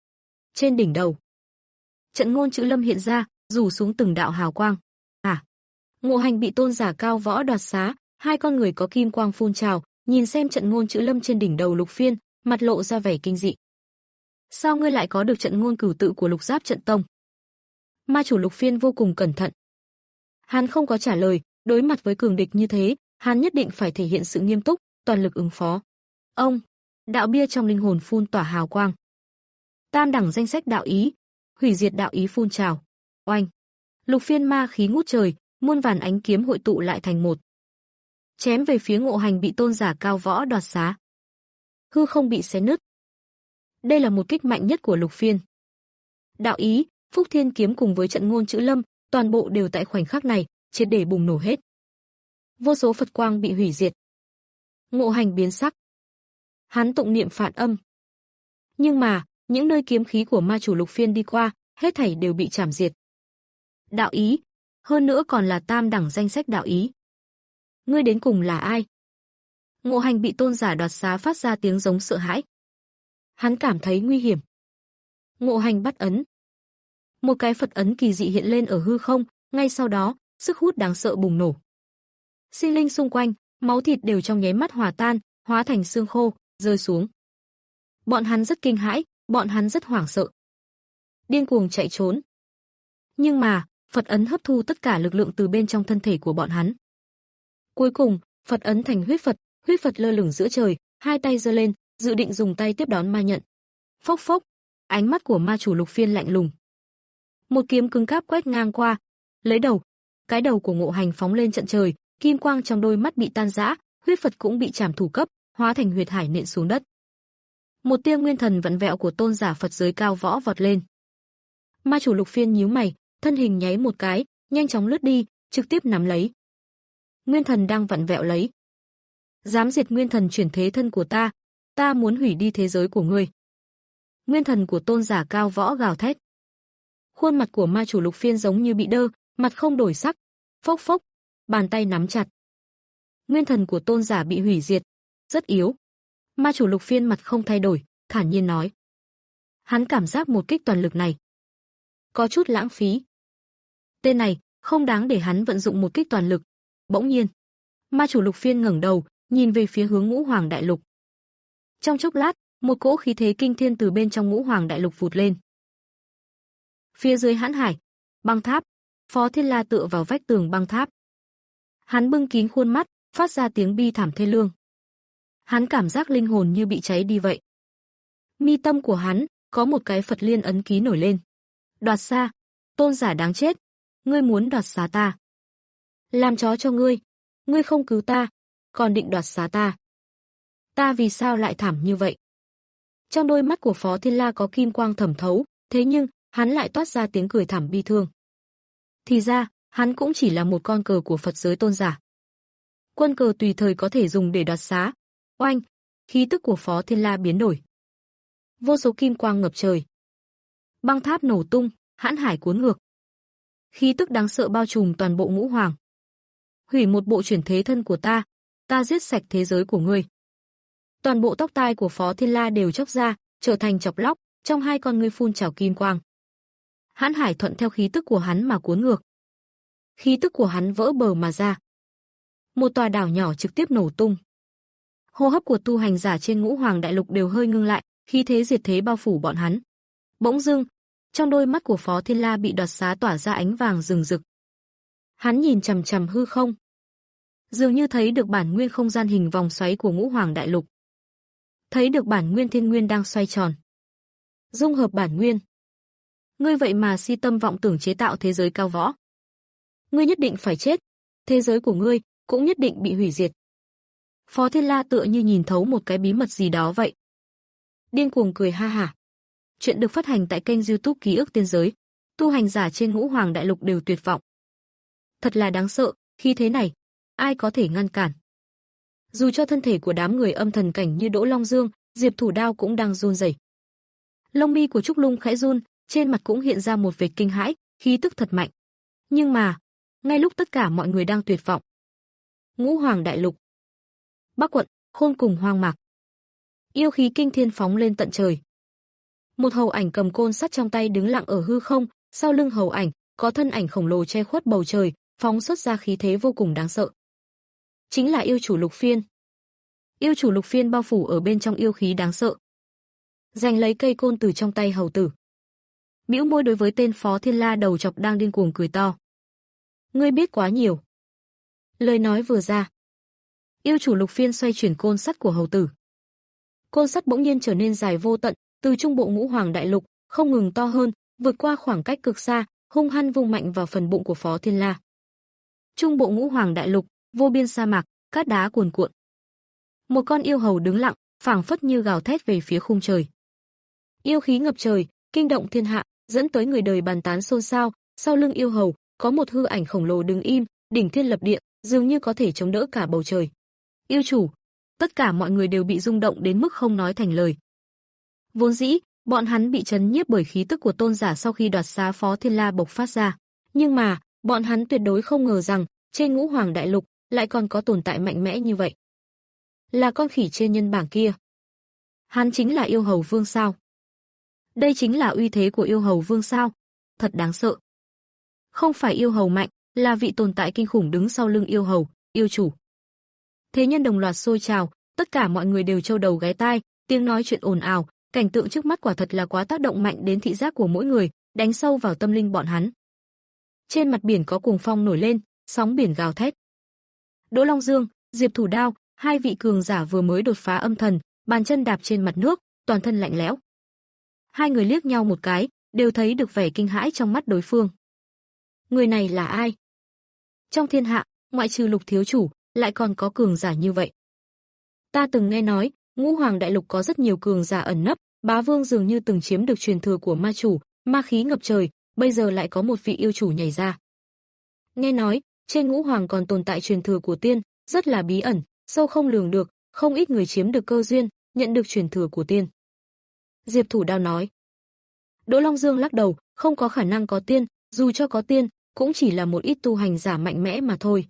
S2: Trên đỉnh đầu, trận ngôn chữ lâm hiện ra, rủ xuống từng đạo hào quang. À, Ngộ Hành bị tôn giả cao võ đoạt xá, hai con người có kim quang phun trào, nhìn xem trận ngôn chữ lâm trên đỉnh đầu Lục Phiên, mặt lộ ra vẻ kinh dị. Sao ngươi lại có được trận ngôn cửu tự của Lục Giáp trận tông? Ma chủ Lục Phiên vô cùng cẩn thận. Hắn không có trả lời, đối mặt với cường địch như thế, hắn nhất định phải thể hiện sự nghiêm túc, toàn lực ứng phó. Ông, đạo bia trong linh hồn phun tỏa hào quang. Tam đẳng danh sách đạo ý, hủy diệt đạo ý phun trào. Oanh! Lục Phiên ma khí ngút trời, muôn vàn ánh kiếm hội tụ lại thành một. Chém về phía Ngộ Hành bị tôn giả cao võ đoạt xá. Hư không bị xé nứt. Đây là một kích mạnh nhất của Lục Phiên. Đạo ý, Phúc Thiên kiếm cùng với trận ngôn chữ lâm, toàn bộ đều tại khoảnh khắc này, triệt để bùng nổ hết. Vô số Phật quang bị hủy diệt. Ngộ Hành biến sắc. Hắn tụng niệm phản âm. Nhưng mà, những nơi kiếm khí của ma chủ Lục Phiên đi qua, hết thảy đều bị chảm diệt. Đạo ý, hơn nữa còn là tam đẳng danh sách đạo ý. Ngươi đến cùng là ai? Ngộ Hành bị tôn giả đoạt xá phát ra tiếng giống sợ hãi. Hắn cảm thấy nguy hiểm. Ngộ Hành bắt ấn. Một cái Phật ấn kỳ dị hiện lên ở hư không, ngay sau đó, sức hút đáng sợ bùng nổ. Sinh linh xung quanh, máu thịt đều trong nháy mắt hòa tan, hóa thành xương khô, rơi xuống. Bọn hắn rất kinh hãi, bọn hắn rất hoảng sợ. Điên cuồng chạy trốn. Nhưng mà, Phật ấn hấp thu tất cả lực lượng từ bên trong thân thể của bọn hắn. Cuối cùng, Phật ấn thành huyết Phật, huyết Phật lơ lửng giữa trời, hai tay giơ lên, dự định dùng tay tiếp đón ma nhận. Phốc phốc, ánh mắt của ma chủ Lục Phiên lạnh lùng. Một kiếm cứng cáp quét ngang qua, lấy đầu, cái đầu của Ngộ Hành phóng lên trận trời, kim quang trong đôi mắt bị tan rã, huyết Phật cũng bị chảm thủ cấp, hóa thành huyệt hải nện xuống đất. Một tia nguyên thần vặn vẹo của tôn giả Phật giới cao võ vọt lên. Ma chủ Lục Phiên nhíu mày, thân hình nháy một cái, nhanh chóng lướt đi, trực tiếp nắm lấy. Nguyên thần đang vặn vẹo lấy. Dám diệt nguyên thần chuyển thế thân của ta, ta muốn hủy đi thế giới của ngươi. Nguyên thần của tôn giả cao võ gào thét. Khuôn mặt của ma chủ Lục Phiên giống như bị đơ, mặt không đổi sắc. Phốc phốc, bàn tay nắm chặt. Nguyên thần của tôn giả bị hủy diệt, rất yếu. Ma chủ Lục Phiên mặt không thay đổi, thản nhiên nói. Hắn cảm giác một kích toàn lực này có chút lãng phí. Tên này không đáng để hắn vận dụng một kích toàn lực. Bỗng nhiên, ma chủ Lục Phiên ngẩng đầu, nhìn về phía hướng Ngũ Hoàng Đại Lục. Trong chốc lát, một cỗ khí thế kinh thiên từ bên trong Ngũ Hoàng Đại Lục vụt lên. Phía dưới hãn hải, băng tháp, Phó Thiên La tựa vào vách tường băng tháp. Hắn bưng kín khuôn mắt, phát ra tiếng bi thảm thê lương. Hắn cảm giác linh hồn như bị cháy đi vậy. Mi tâm của hắn có một cái Phật liên ấn ký nổi lên. Đoạt xá, tôn giả đáng chết, ngươi muốn đoạt xá ta. Làm chó cho ngươi, ngươi không cứu ta, còn định đoạt xá ta. Ta vì sao lại thảm như vậy? Trong đôi mắt của Phó Thiên La có kim quang thẩm thấu, thế nhưng, hắn lại toát ra tiếng cười thảm bi thương. Thì ra, hắn cũng chỉ là một con cờ của Phật giới tôn giả. Quân cờ tùy thời có thể dùng để đoạt xá. Oanh, khí tức của Phó Thiên La biến đổi. Vô số kim quang ngập trời. Băng tháp nổ tung, hãn hải cuốn ngược. Khí tức đáng sợ bao trùm toàn bộ Ngũ Hoàng. Hủy một bộ chuyển thế thân của ta, ta giết sạch thế giới của ngươi. Toàn bộ tóc tai của Phó Thiên La đều chóc ra, trở thành chọc lóc, trong hai con ngươi phun trào kim quang. Hãn hải thuận theo khí tức của hắn mà cuốn ngược. Khí tức của hắn vỡ bờ mà ra. Một tòa đảo nhỏ trực tiếp nổ tung. Hô hấp của tu hành giả trên Ngũ Hoàng Đại Lục đều hơi ngưng lại, khí thế diệt thế bao phủ bọn hắn. Bỗng dưng, trong đôi mắt của Phó Thiên La bị đoạt xá tỏa ra ánh vàng rừng rực. Hắn nhìn chằm chằm hư không, dường như thấy được bản nguyên không gian hình vòng xoáy của Ngũ Hoàng Đại Lục. Thấy được bản nguyên thiên nguyên đang xoay tròn. Dung hợp bản nguyên. Ngươi vậy mà si tâm vọng tưởng chế tạo thế giới cao võ. Ngươi nhất định phải chết, thế giới của ngươi cũng nhất định bị hủy diệt. Phó Thiên La tựa như nhìn thấu một cái bí mật gì đó vậy. Điên cuồng cười ha hả. Chuyện được phát hành tại kênh YouTube Ký ức Tiên Giới. Tu hành giả trên Ngũ Hoàng Đại Lục đều tuyệt vọng. Thật là đáng sợ, khi thế này, ai có thể ngăn cản. Dù cho thân thể của đám người âm thần cảnh như Đỗ Long Dương, Diệp Thủ Đao cũng đang run rẩy. Lông mi của Trúc Lung khẽ run, trên mặt cũng hiện ra một vệt kinh hãi, khí tức thật mạnh. Nhưng mà, ngay lúc tất cả mọi người đang tuyệt vọng, Ngũ Hoàng Đại Lục, Bắc quận, Khôn cùng hoang mạc. Yêu khí kinh thiên phóng lên tận trời. Một hầu ảnh cầm côn sắt trong tay đứng lặng ở hư không, sau lưng hầu ảnh có thân ảnh khổng lồ che khuất bầu trời, phóng xuất ra khí thế vô cùng đáng sợ. Chính là yêu chủ Lục Phiên. Yêu chủ Lục Phiên bao phủ ở bên trong yêu khí đáng sợ. Giành lấy cây côn từ trong tay hầu tử. Bĩu môi đối với tên Phó Thiên La đầu chọc đang điên cuồng cười to. Ngươi biết quá nhiều. Lời nói vừa ra, yêu chủ Lục Phiên xoay chuyển côn sắt của hầu tử. Côn sắt bỗng nhiên trở nên dài vô tận, từ trung bộ Ngũ Hoàng Đại Lục không ngừng to hơn, vượt qua khoảng cách cực xa, hung hăng vung mạnh vào phần bụng của Phó Thiên La. Trung bộ Ngũ Hoàng Đại Lục, vô biên sa mạc, cát đá cuồn cuộn. Một con yêu hầu đứng lặng, phảng phất như gào thét về phía khung trời. Yêu khí ngập trời, kinh động thiên hạ, dẫn tới người đời bàn tán xôn xao. Sau lưng yêu hầu có một hư ảnh khổng lồ đứng im, đỉnh thiên lập địa, dường như có thể chống đỡ cả bầu trời. Yêu chủ, tất cả mọi người đều bị rung động đến mức không nói thành lời. Vốn dĩ, bọn hắn bị chấn nhiếp bởi khí tức của tôn giả sau khi đoạt xá Phó Thiên La bộc phát ra, nhưng mà, bọn hắn tuyệt đối không ngờ rằng, trên Ngũ Hoàng Đại Lục lại còn có tồn tại mạnh mẽ như vậy. Là con khỉ trên nhân bảng kia. Hắn chính là yêu hầu vương sao? Đây chính là uy thế của yêu hầu vương sao? Thật đáng sợ. Không phải yêu hầu mạnh, là vị tồn tại kinh khủng đứng sau lưng yêu hầu, yêu chủ. Thế nhân đồng loạt sôi trào, tất cả mọi người đều trâu đầu ghé tai, tiếng nói chuyện ồn ào, cảnh tượng trước mắt quả thật là quá tác động mạnh đến thị giác của mỗi người, đánh sâu vào tâm linh bọn hắn. Trên mặt biển có cuồng phong nổi lên, sóng biển gào thét. Đỗ Long Dương, Diệp Thủ Đao, hai vị cường giả vừa mới đột phá âm thần, bàn chân đạp trên mặt nước, toàn thân lạnh lẽo. Hai người liếc nhau một cái, đều thấy được vẻ kinh hãi trong mắt đối phương. Người này là ai? Trong thiên hạ, ngoại trừ Lục thiếu chủ, lại còn có cường giả như vậy. Ta từng nghe nói, Ngũ Hoàng Đại Lục có rất nhiều cường giả ẩn nấp, Bá Vương dường như từng chiếm được truyền thừa của ma chủ, ma khí ngập trời, bây giờ lại có một vị yêu chủ nhảy ra. Nghe nói, trên Ngũ Hoàng còn tồn tại truyền thừa của tiên, rất là bí ẩn, sâu không lường được, không ít người chiếm được cơ duyên, nhận được truyền thừa của tiên. Diệp Thủ Đao nói. Đỗ Long Dương lắc đầu, không có khả năng có tiên, dù cho có tiên, cũng chỉ là một ít tu hành giả mạnh mẽ mà thôi.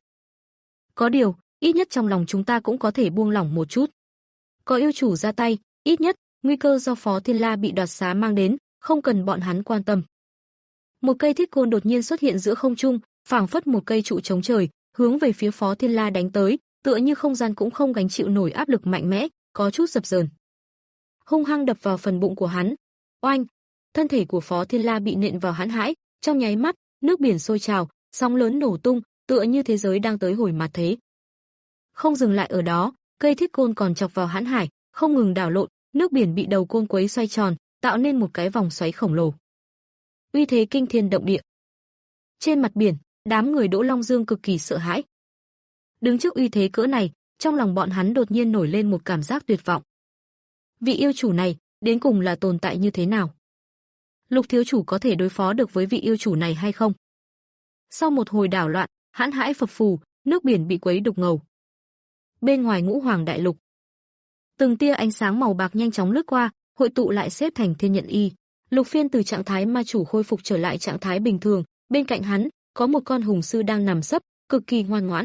S2: Có điều, ít nhất trong lòng chúng ta cũng có thể buông lỏng một chút. Có yêu chủ ra tay, ít nhất, nguy cơ do Phó Thiên La bị đoạt xá mang đến, không cần bọn hắn quan tâm. Một cây thiết côn đột nhiên xuất hiện giữa không trung, phảng phất một cây trụ chống trời, hướng về phía Phó Thiên La đánh tới, tựa như không gian cũng không gánh chịu nổi áp lực mạnh mẽ, có chút dập dờn. Hung hăng đập vào phần bụng của hắn. Oanh! Thân thể của Phó Thiên La bị nện vào hãn hãi, trong nháy mắt, nước biển sôi trào, sóng lớn nổ tung, tựa như thế giới đang tới hồi mặt thế. Không dừng lại ở đó, cây thiết côn còn chọc vào hãn hải, không ngừng đảo lộn, nước biển bị đầu côn quấy xoay tròn, tạo nên một cái vòng xoáy khổng lồ. Uy thế kinh thiên động địa. Trên mặt biển, đám người Đỗ Long Dương cực kỳ sợ hãi. Đứng trước uy thế cỡ này, trong lòng bọn hắn đột nhiên nổi lên một cảm giác tuyệt vọng. Vị yêu chủ này, đến cùng là tồn tại như thế nào? Lục thiếu chủ có thể đối phó được với vị yêu chủ này hay không? Sau một hồi đảo loạn, hãn hãi phập phù, nước biển bị quấy đục ngầu. Bên ngoài Ngũ Hoàng Đại Lục, từng tia ánh sáng màu bạc nhanh chóng lướt qua, hội tụ lại xếp thành thiên nhận y. Lục Phiên từ trạng thái ma chủ khôi phục trở lại trạng thái bình thường, bên cạnh hắn có một con hùng sư đang nằm sấp, cực kỳ ngoan ngoãn.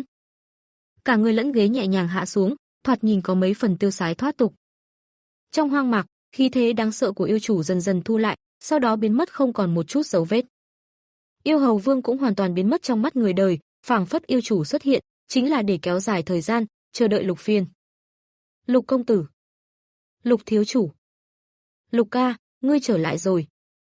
S2: Cả người lẫn ghế nhẹ nhàng hạ xuống, thoạt nhìn có mấy phần tiêu sái thoát tục. Trong hoang mạc, khí thế đáng sợ của yêu chủ dần dần thu lại, sau đó biến mất không còn một chút dấu vết. Yêu hầu vương cũng hoàn toàn biến mất trong mắt người đời, phảng phất yêu chủ xuất hiện, chính là để kéo dài thời gian, chờ đợi Lục Phiên. Lục công tử, Lục thiếu chủ, Lục ca, ngươi trở lại rồi.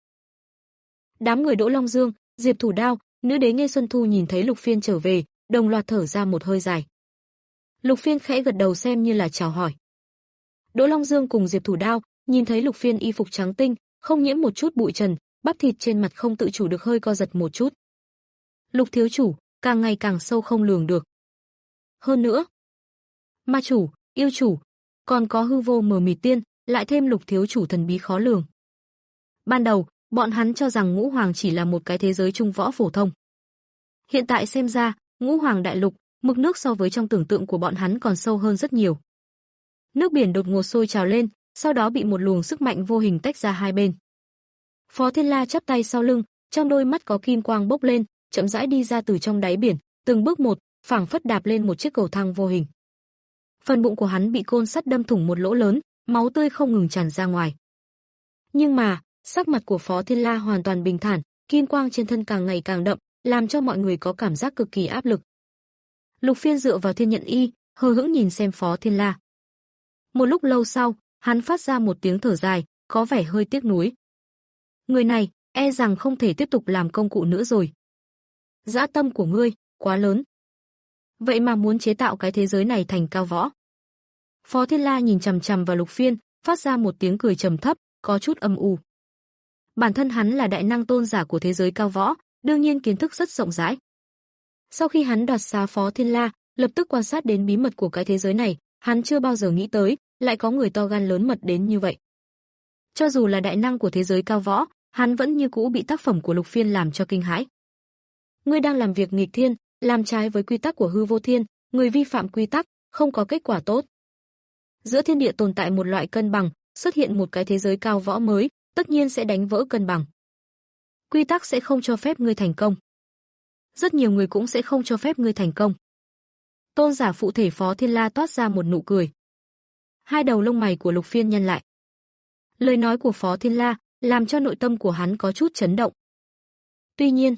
S2: Đám người Đỗ Long Dương, Diệp Thủ Đao, nữ đế Nghê Xuân Thu nhìn thấy Lục Phiên trở về, đồng loạt thở ra một hơi dài. Lục Phiên khẽ gật đầu xem như là chào hỏi. Đỗ Long Dương cùng Diệp Thủ Đao nhìn thấy Lục Phiên y phục trắng tinh, không nhiễm một chút bụi trần, bắp thịt trên mặt không tự chủ được hơi co giật một chút. Lục thiếu chủ, càng ngày càng sâu không lường được. Hơn nữa, ma chủ, yêu chủ, còn có hư vô mờ mịt tiên, lại thêm Lục thiếu chủ thần bí khó lường. Ban đầu, bọn hắn cho rằng Ngũ Hoàng chỉ là một cái thế giới trung võ phổ thông. Hiện tại xem ra, Ngũ Hoàng Đại Lục, mực nước so với trong tưởng tượng của bọn hắn còn sâu hơn rất nhiều. Nước biển đột ngột sôi trào lên, sau đó bị một luồng sức mạnh vô hình tách ra hai bên. Phó Thiên La chắp tay sau lưng, trong đôi mắt có kim quang bốc lên, chậm rãi đi ra từ trong đáy biển, từng bước một, phảng phất đạp lên một chiếc cầu thang vô hình. Phần bụng của hắn bị côn sắt đâm thủng một lỗ lớn, máu tươi không ngừng tràn ra ngoài. Nhưng mà, sắc mặt của Phó Thiên La hoàn toàn bình thản, kim quang trên thân càng ngày càng đậm, làm cho mọi người có cảm giác cực kỳ áp lực. Lục Phiên dựa vào thiên nhận y, hờ hững nhìn xem Phó Thiên La. Một lúc lâu sau, hắn phát ra một tiếng thở dài, có vẻ hơi tiếc nuối. Người này, e rằng không thể tiếp tục làm công cụ nữa rồi. Dã tâm của ngươi, quá lớn. Vậy mà muốn chế tạo cái thế giới này thành cao võ. Phó Thiên La nhìn chằm chằm vào Lục Phiên, phát ra một tiếng cười trầm thấp, có chút âm u. Bản thân hắn là đại năng tôn giả của thế giới cao võ, đương nhiên kiến thức rất rộng rãi. Sau khi hắn đoạt xá Phó Thiên La, lập tức quan sát đến bí mật của cái thế giới này, hắn chưa bao giờ nghĩ tới, lại có người to gan lớn mật đến như vậy. Cho dù là đại năng của thế giới cao võ, hắn vẫn như cũ bị tác phẩm của Lục Phiên làm cho kinh hãi. Ngươi đang làm việc nghịch thiên, làm trái với quy tắc của hư vô thiên, người vi phạm quy tắc, không có kết quả tốt. Giữa thiên địa tồn tại một loại cân bằng, xuất hiện một cái thế giới cao võ mới, tất nhiên sẽ đánh vỡ cân bằng. Quy tắc sẽ không cho phép ngươi thành công. Rất nhiều người cũng sẽ không cho phép ngươi thành công. Tôn giả phụ thể Phó Thiên La toát ra một nụ cười. Hai đầu lông mày của Lục Phiên nhăn lại. Lời nói của Phó Thiên La làm cho nội tâm của hắn có chút chấn động. Tuy nhiên,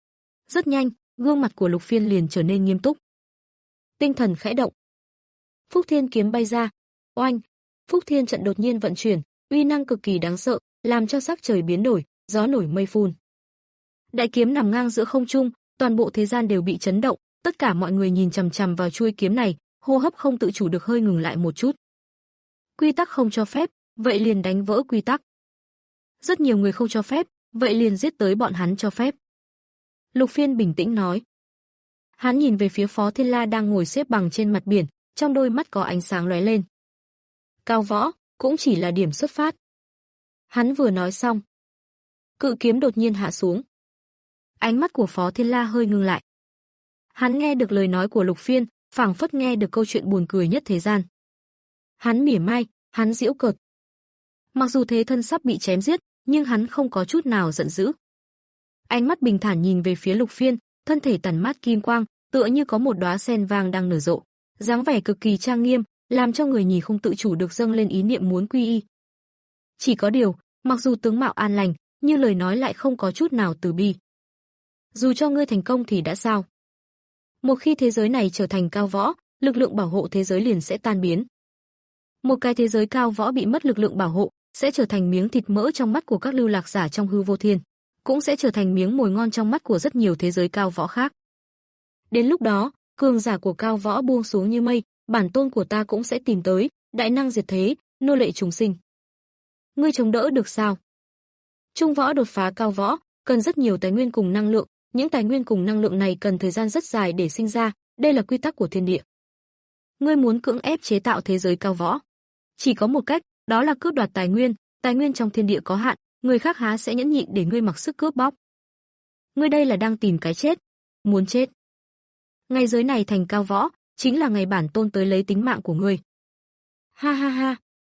S2: rất nhanh, gương mặt của Lục Phiên liền trở nên nghiêm túc. Tinh thần khẽ động. Phúc Thiên kiếm bay ra. Oanh! Phúc Thiên trận đột nhiên vận chuyển, uy năng cực kỳ đáng sợ, làm cho sắc trời biến đổi, gió nổi mây phun. Đại kiếm nằm ngang giữa không trung, toàn bộ thế gian đều bị chấn động, tất cả mọi người nhìn chằm chằm vào chuôi kiếm này, hô hấp không tự chủ được hơi ngừng lại một chút. Quy tắc không cho phép, vậy liền đánh vỡ quy tắc. Rất nhiều người không cho phép, vậy liền giết tới bọn hắn cho phép. Lục Phiên bình tĩnh nói. Hắn nhìn về phía Phó Thiên La đang ngồi xếp bằng trên mặt biển, trong đôi mắt có ánh sáng lóe lên. Cao võ, cũng chỉ là điểm xuất phát. Hắn vừa nói xong, cự kiếm đột nhiên hạ xuống. Ánh mắt của Phó Thiên La hơi ngưng lại. Hắn nghe được lời nói của Lục Phiên, phảng phất nghe được câu chuyện buồn cười nhất thế gian. Hắn mỉa mai, hắn giễu cợt. Mặc dù thế thân sắp bị chém giết, nhưng hắn không có chút nào giận dữ. Ánh mắt bình thản nhìn về phía Lục Phiên, thân thể tản mát kim quang, tựa như có một đóa sen vàng đang nở rộ, dáng vẻ cực kỳ trang nghiêm, làm cho người nhìn không tự chủ được dâng lên ý niệm muốn quy y. Chỉ có điều, mặc dù tướng mạo an lành, nhưng lời nói lại không có chút nào từ bi. Dù cho ngươi thành công thì đã sao? Một khi thế giới này trở thành cao võ, lực lượng bảo hộ thế giới liền sẽ tan biến. Một cái thế giới cao võ bị mất lực lượng bảo hộ, sẽ trở thành miếng thịt mỡ trong mắt của các lưu lạc giả trong hư vô thiên, cũng sẽ trở thành miếng mồi ngon trong mắt của rất nhiều thế giới cao võ khác. Đến lúc đó, cường giả của cao võ buông xuống như mây, bản tôn của ta cũng sẽ tìm tới, đại năng diệt thế, nô lệ chúng sinh. Ngươi chống đỡ được sao? Trung võ đột phá cao võ, cần rất nhiều tài nguyên cùng năng lượng, những tài nguyên cùng năng lượng này cần thời gian rất dài để sinh ra, đây là quy tắc của thiên địa. Ngươi muốn cưỡng ép chế tạo thế giới cao võ, chỉ có một cách, đó là cướp đoạt tài nguyên, tài nguyên trong thiên địa có hạn, người khác há sẽ nhẫn nhịn để ngươi mặc sức cướp bóc. Ngươi đây là đang tìm cái chết, muốn chết. Ngày giới này thành cao võ, chính là ngày bản tôn tới lấy tính mạng của ngươi. Ha ha ha.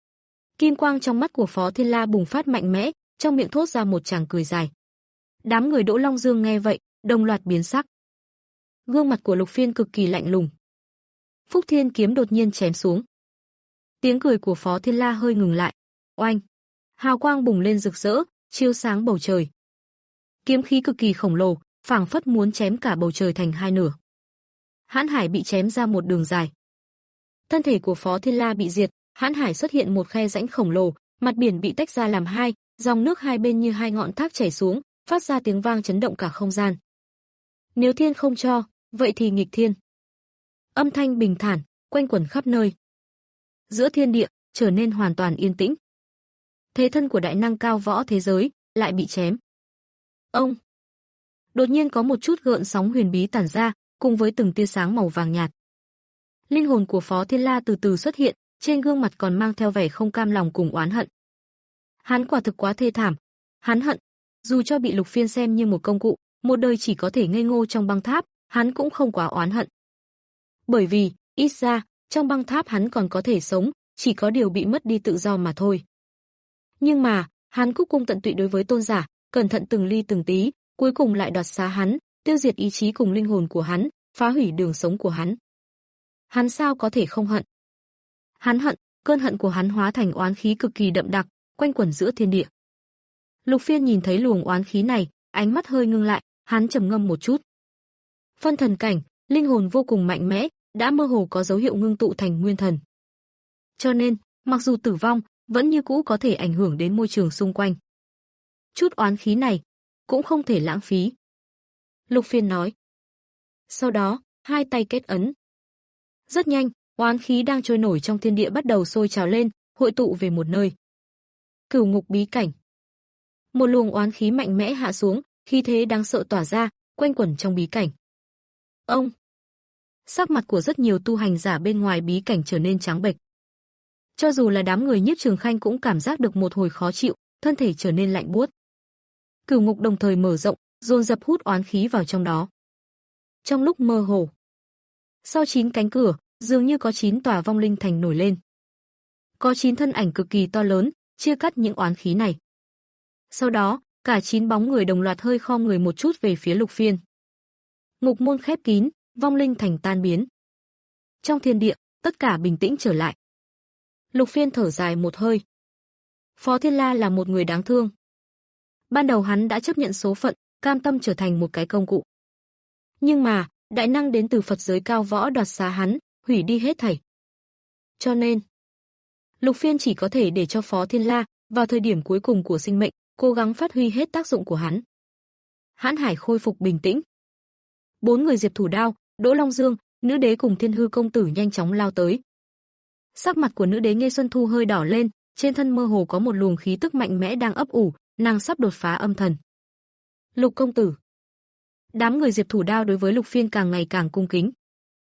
S2: Kim quang trong mắt của Phó Thiên La bùng phát mạnh mẽ, trong miệng thốt ra một tràng cười dài. Đám người Đỗ Long Dương nghe vậy, đồng loạt biến sắc. Gương mặt của Lục Phiên cực kỳ lạnh lùng. Phúc Thiên kiếm đột nhiên chém xuống. Tiếng cười của Phó Thiên La hơi ngừng lại. Oanh! Hào quang bùng lên rực rỡ, chiếu sáng bầu trời. Kiếm khí cực kỳ khổng lồ, phảng phất muốn chém cả bầu trời thành hai nửa. Hãn Hải bị chém ra một đường dài. Thân thể của Phó Thiên La bị diệt, Hãn Hải xuất hiện một khe rãnh khổng lồ, mặt biển bị tách ra làm hai, dòng nước hai bên như hai ngọn thác chảy xuống, phát ra tiếng vang chấn động cả không gian. Nếu thiên không cho, vậy thì nghịch thiên. Âm thanh bình thản, quanh quẩn khắp nơi. Giữa thiên địa, trở nên hoàn toàn yên tĩnh. Thế thân của đại năng cao võ thế giới, lại bị chém. Ông! Đột nhiên có một chút gợn sóng huyền bí tản ra, cùng với từng tia sáng màu vàng nhạt. Linh hồn của Phó Thiên La từ từ xuất hiện, trên gương mặt còn mang theo vẻ không cam lòng cùng oán hận. Hắn quả thực quá thê thảm. Hắn hận, dù cho bị Lục Phiên xem như một công cụ, một đời chỉ có thể ngây ngô trong băng tháp, hắn cũng không quá oán hận. Bởi vì, ít ra, trong băng tháp hắn còn có thể sống, chỉ có điều bị mất đi tự do mà thôi. Nhưng mà, hắn cúc cung tận tụy đối với tôn giả, cẩn thận từng ly từng tí, cuối cùng lại đoạt xá hắn, tiêu diệt ý chí cùng linh hồn của hắn, phá hủy đường sống của hắn. Hắn sao có thể không hận? Hắn hận, cơn hận của hắn hóa thành oán khí cực kỳ đậm đặc, quanh quẩn giữa thiên địa. Lục Phiên nhìn thấy luồng oán khí này, ánh mắt hơi ngưng lại, hắn trầm ngâm một chút. Phân thần cảnh, linh hồn vô cùng mạnh mẽ, đã mơ hồ có dấu hiệu ngưng tụ thành nguyên thần. Cho nên, mặc dù tử vong, vẫn như cũ có thể ảnh hưởng đến môi trường xung quanh. Chút oán khí này, cũng không thể lãng phí. Lục Phiên nói. Sau đó, hai tay kết ấn. Rất nhanh, oán khí đang trôi nổi trong thiên địa bắt đầu sôi trào lên, hội tụ về một nơi. Cửu ngục bí cảnh. Một luồng oán khí mạnh mẽ hạ xuống, khí thế đáng sợ tỏa ra, quanh quẩn trong bí cảnh. Ông! Sắc mặt của rất nhiều tu hành giả bên ngoài bí cảnh trở nên trắng bệch. Cho dù là đám người Nhiếp Trường Khanh cũng cảm giác được một hồi khó chịu, thân thể trở nên lạnh buốt. Cửu ngục đồng thời mở rộng, dồn dập hút oán khí vào trong đó. Trong lúc mơ hồ, sau chín cánh cửa, dường như có chín tòa vong linh thành nổi lên. Có chín thân ảnh cực kỳ to lớn, chia cắt những oán khí này. Sau đó, cả chín bóng người đồng loạt hơi khom người một chút về phía Lục Phiên. Ngục môn khép kín, vong linh thành tan biến. Trong thiên địa, tất cả bình tĩnh trở lại. Lục Phiên thở dài một hơi. Phó Thiên La là một người đáng thương. Ban đầu hắn đã chấp nhận số phận, cam tâm trở thành một cái công cụ. Nhưng mà, đại năng đến từ Phật giới cao võ đoạt xá hắn, hủy đi hết thảy. Cho nên, Lục Phiên chỉ có thể để cho Phó Thiên La, vào thời điểm cuối cùng của sinh mệnh, cố gắng phát huy hết tác dụng của hắn. Hãn Hải khôi phục bình tĩnh. Bốn người Diệp Thủ Đao, Đỗ Long Dương, Nữ Đế cùng Thiên Hư công tử nhanh chóng lao tới. Sắc mặt của Nữ Đế Nghê Xuân Thu hơi đỏ lên, trên thân mơ hồ có một luồng khí tức mạnh mẽ đang ấp ủ, nàng sắp đột phá âm thần. Lục công tử. Đám người Diệp Thủ Đao đối với Lục Phiên càng ngày càng cung kính.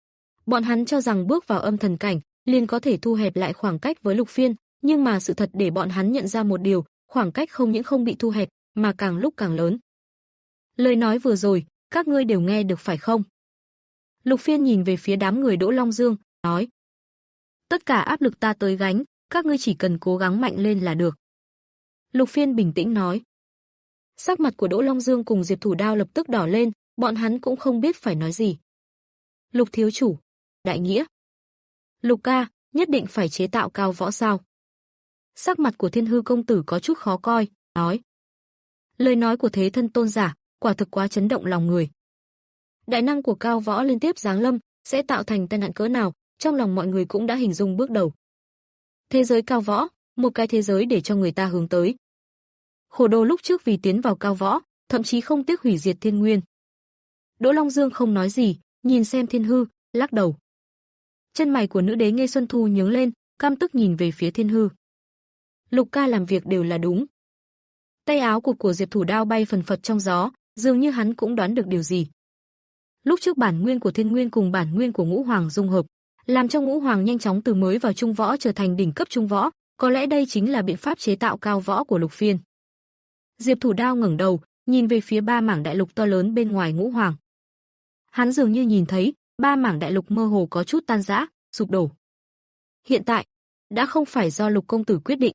S2: Bọn hắn cho rằng bước vào âm thần cảnh, liền có thể thu hẹp lại khoảng cách với Lục Phiên, nhưng mà sự thật để bọn hắn nhận ra một điều, khoảng cách không những không bị thu hẹp, mà càng lúc càng lớn. Lời nói vừa rồi, các ngươi đều nghe được phải không? Lục Phiên nhìn về phía đám người Đỗ Long Dương, nói. Tất cả áp lực ta tới gánh, các ngươi chỉ cần cố gắng mạnh lên là được. Lục Phiên bình tĩnh nói. Sắc mặt của Đỗ Long Dương cùng Diệp Thủ Đao lập tức đỏ lên, bọn hắn cũng không biết phải nói gì. Lục thiếu chủ, đại nghĩa. Lục ca, nhất định phải chế tạo cao võ sao? Sắc mặt của Thiên Hư công tử có chút khó coi, nói. Lời nói của thế thân tôn giả, quả thực quá chấn động lòng người. Đại năng của cao võ liên tiếp giáng lâm, sẽ tạo thành tai nạn cỡ nào, trong lòng mọi người cũng đã hình dung bước đầu. Thế giới cao võ, một cái thế giới để cho người ta hướng tới. Khổ Đô lúc trước vì tiến vào cao võ, thậm chí không tiếc hủy diệt thiên nguyên. Đỗ Long Dương không nói gì, nhìn xem Thiên Hư, lắc đầu. Chân mày của Nữ Đế Nghê Xuân Thu nhướng lên, căm tức nhìn về phía Thiên Hư. Lục ca làm việc đều là đúng. Tay áo của của Diệp Thủ Đao bay phần phật trong gió, dường như hắn cũng đoán được điều gì. Lúc trước bản nguyên của Thiên Nguyên cùng bản nguyên của Ngũ Hoàng dung hợp, làm cho Ngũ Hoàng nhanh chóng từ mới vào trung võ trở thành đỉnh cấp trung võ, có lẽ đây chính là biện pháp chế tạo cao võ của Lục Phiên. Diệp Thủ Đao ngẩng đầu, nhìn về phía ba mảng đại lục to lớn bên ngoài Ngũ Hoàng. Hắn dường như nhìn thấy, ba mảng đại lục mơ hồ có chút tan rã, sụp đổ. Hiện tại, đã không phải do Lục công tử quyết định.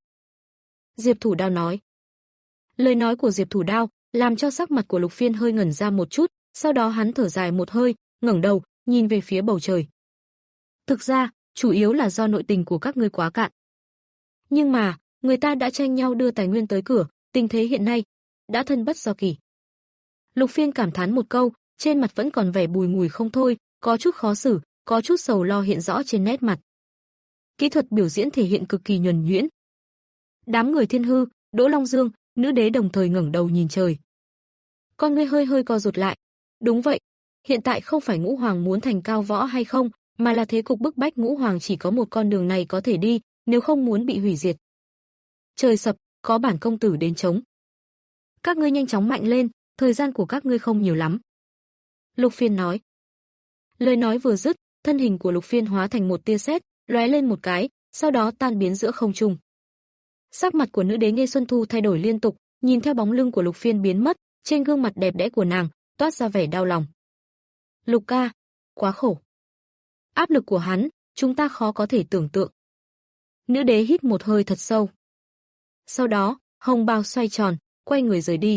S2: Diệp Thủ Đao nói. Lời nói của Diệp Thủ Đao làm cho sắc mặt của Lục Phiên hơi ngẩn ra một chút, sau đó hắn thở dài một hơi, ngẩng đầu, nhìn về phía bầu trời. Thực ra, chủ yếu là do nội tình của các ngươi quá cạn. Nhưng mà, người ta đã tranh nhau đưa tài nguyên tới cửa, tình thế hiện nay đã thân bất do kỳ. Lục Phiên cảm thán một câu, trên mặt vẫn còn vẻ bùi ngùi không thôi, có chút khó xử, có chút sầu lo hiện rõ trên nét mặt. Kỹ thuật biểu diễn thể hiện cực kỳ nhuần nhuyễn. Đám người Thiên Hư, Đỗ Long Dương, Nữ Đế đồng thời ngẩng đầu nhìn trời. Con ngươi hơi hơi co rụt lại. Đúng vậy, hiện tại không phải Ngũ Hoàng muốn thành cao võ hay không, mà là thế cục bức bách Ngũ Hoàng chỉ có một con đường này có thể đi, nếu không muốn bị hủy diệt. Trời sập, có bản công tử đến chống. Các ngươi nhanh chóng mạnh lên, thời gian của các ngươi không nhiều lắm. Lục Phiên nói. Lời nói vừa dứt, thân hình của Lục Phiên hóa thành một tia sét, lóe lên một cái, sau đó tan biến giữa không trung. Sắc mặt của Nữ Đế Nghê Xuân Thu thay đổi liên tục, nhìn theo bóng lưng của Lục Phiên biến mất, trên gương mặt đẹp đẽ của nàng toát ra vẻ đau lòng. Lục ca, quá khổ. Áp lực của hắn, chúng ta khó có thể tưởng tượng. Nữ Đế hít một hơi thật sâu. Sau đó, hồng bào xoay tròn, quay người rời đi.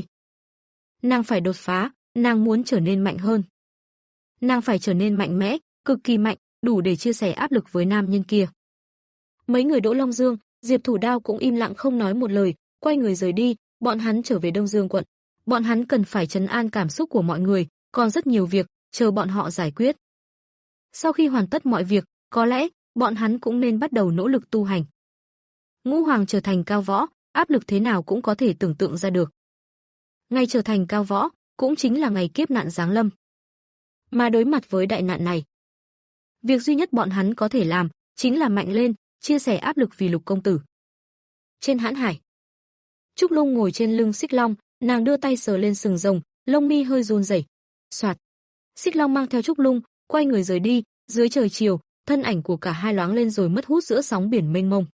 S2: Nàng phải đột phá, nàng muốn trở nên mạnh hơn. Nàng phải trở nên mạnh mẽ, cực kỳ mạnh, đủ để chia sẻ áp lực với nam nhân kia. Mấy người Đỗ Long Dương, Diệp Thủ Đao cũng im lặng không nói một lời, quay người rời đi, bọn hắn trở về Đông Dương quận. Bọn hắn cần phải trấn an cảm xúc của mọi người, còn rất nhiều việc chờ bọn họ giải quyết. Sau khi hoàn tất mọi việc, có lẽ bọn hắn cũng nên bắt đầu nỗ lực tu hành. Ngũ Hoàng trở thành cao võ, áp lực thế nào cũng có thể tưởng tượng ra được. Ngày trở thành cao võ, cũng chính là ngày kiếp nạn giáng lâm. Mà đối mặt với đại nạn này, việc duy nhất bọn hắn có thể làm chính là mạnh lên, chia sẻ áp lực vì Lục công tử. Trên hãn hải, Trúc Lung ngồi trên lưng Xích Long, nàng đưa tay sờ lên sừng rồng, lông mi hơi run rẩy. Soạt, Xích Long mang theo Trúc Lung, quay người rời đi, dưới trời chiều, thân ảnh của cả hai loáng lên rồi mất hút giữa sóng biển mênh mông.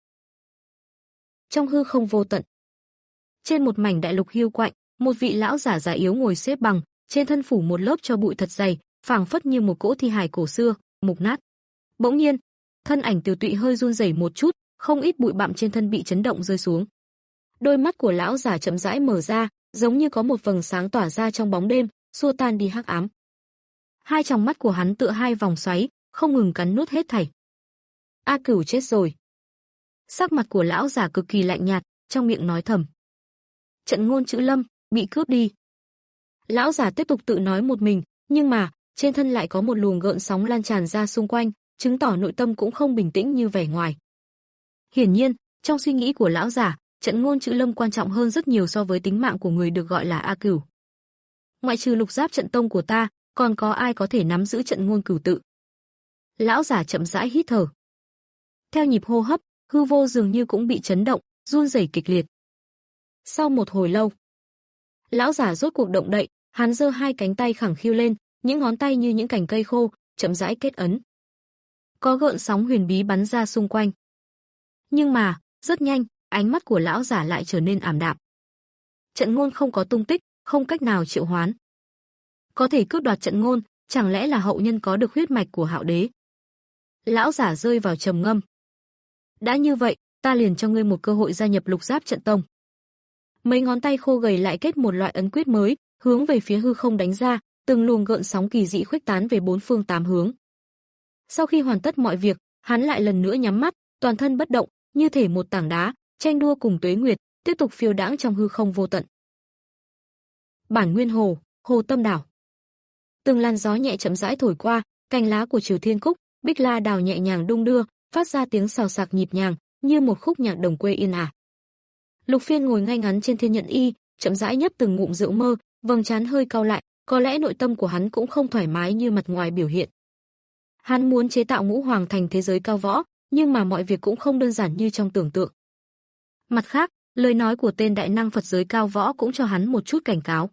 S2: Trong hư không vô tận, trên một mảnh đại lục hiu quạnh, một vị lão giả già yếu ngồi xếp bằng, trên thân phủ một lớp tro bụi thật dày, phảng phất như một cỗ thi hài cổ xưa, mục nát. Bỗng nhiên, thân ảnh Tiểu Tụy hơi run rẩy một chút, không ít bụi bặm trên thân bị chấn động rơi xuống. Đôi mắt của lão giả chậm rãi mở ra, giống như có một vầng sáng tỏa ra trong bóng đêm, xua tan đi hắc ám. Hai tròng mắt của hắn tựa hai vòng xoáy, không ngừng cắn nuốt hết thảy. A Cửu chết rồi. Sắc mặt của lão giả cực kỳ lạnh nhạt, trong miệng nói thầm. Trận Ngôn Chữ Lâm bị cướp đi. Lão giả tiếp tục tự nói một mình, nhưng mà trên thân lại có một luồng gợn sóng lan tràn ra xung quanh, chứng tỏ nội tâm cũng không bình tĩnh như vẻ ngoài. Hiển nhiên, trong suy nghĩ của lão giả, Trận Ngôn Chữ Lâm quan trọng hơn rất nhiều so với tính mạng của người được gọi là A Cửu. Ngoại trừ Lục Giáp trận tông của ta, còn có ai có thể nắm giữ Trận Ngôn Cửu tự? Lão giả chậm rãi hít thở. Theo nhịp hô hấp, hư vô dường như cũng bị chấn động, run rẩy kịch liệt. Sau một hồi lâu, lão giả rốt cuộc động đậy, hắn giơ hai cánh tay khẳng khiu lên, những ngón tay như những cành cây khô, chậm rãi kết ấn. Có gợn sóng huyền bí bắn ra xung quanh. Nhưng mà, rất nhanh, ánh mắt của lão giả lại trở nên ảm đạm. Trận Ngôn không có tung tích, không cách nào triệu hoán. Có thể cướp đoạt Trận Ngôn, chẳng lẽ là hậu nhân có được huyết mạch của Hạo Đế? Lão giả rơi vào trầm ngâm. Đã như vậy, ta liền cho ngươi một cơ hội gia nhập Lục Giáp trận tông. Mấy ngón tay khô gầy lại kết một loại ấn quyết mới, hướng về phía hư không đánh ra, từng luồng gợn sóng kỳ dị khuếch tán về bốn phương tám hướng. Sau khi hoàn tất mọi việc, hắn lại lần nữa nhắm mắt, toàn thân bất động, như thể một tảng đá, tranh đua cùng tuế nguyệt, tiếp tục phiêu đãng trong hư không vô tận. Bản Nguyên Hồ, Hồ Tâm Đảo. Từng làn gió nhẹ chậm rãi thổi qua, cành lá của Triều Thiên Cúc, Bích La Đào nhẹ nhàng đung đưa, phát ra tiếng xào xạc nhịp nhàng, như một khúc nhạc đồng quê yên ả. Lục Phiên ngồi ngay ngắn trên thiên nhận y, chậm rãi nhấp từng ngụm rượu mơ, vầng trán hơi cau lại, có lẽ nội tâm của hắn cũng không thoải mái như mặt ngoài biểu hiện. Hắn muốn chế tạo Ngũ Hoàng thành thế giới cao võ, nhưng mà mọi việc cũng không đơn giản như trong tưởng tượng. Mặt khác, lời nói của tên đại năng Phật giới cao võ cũng cho hắn một chút cảnh cáo.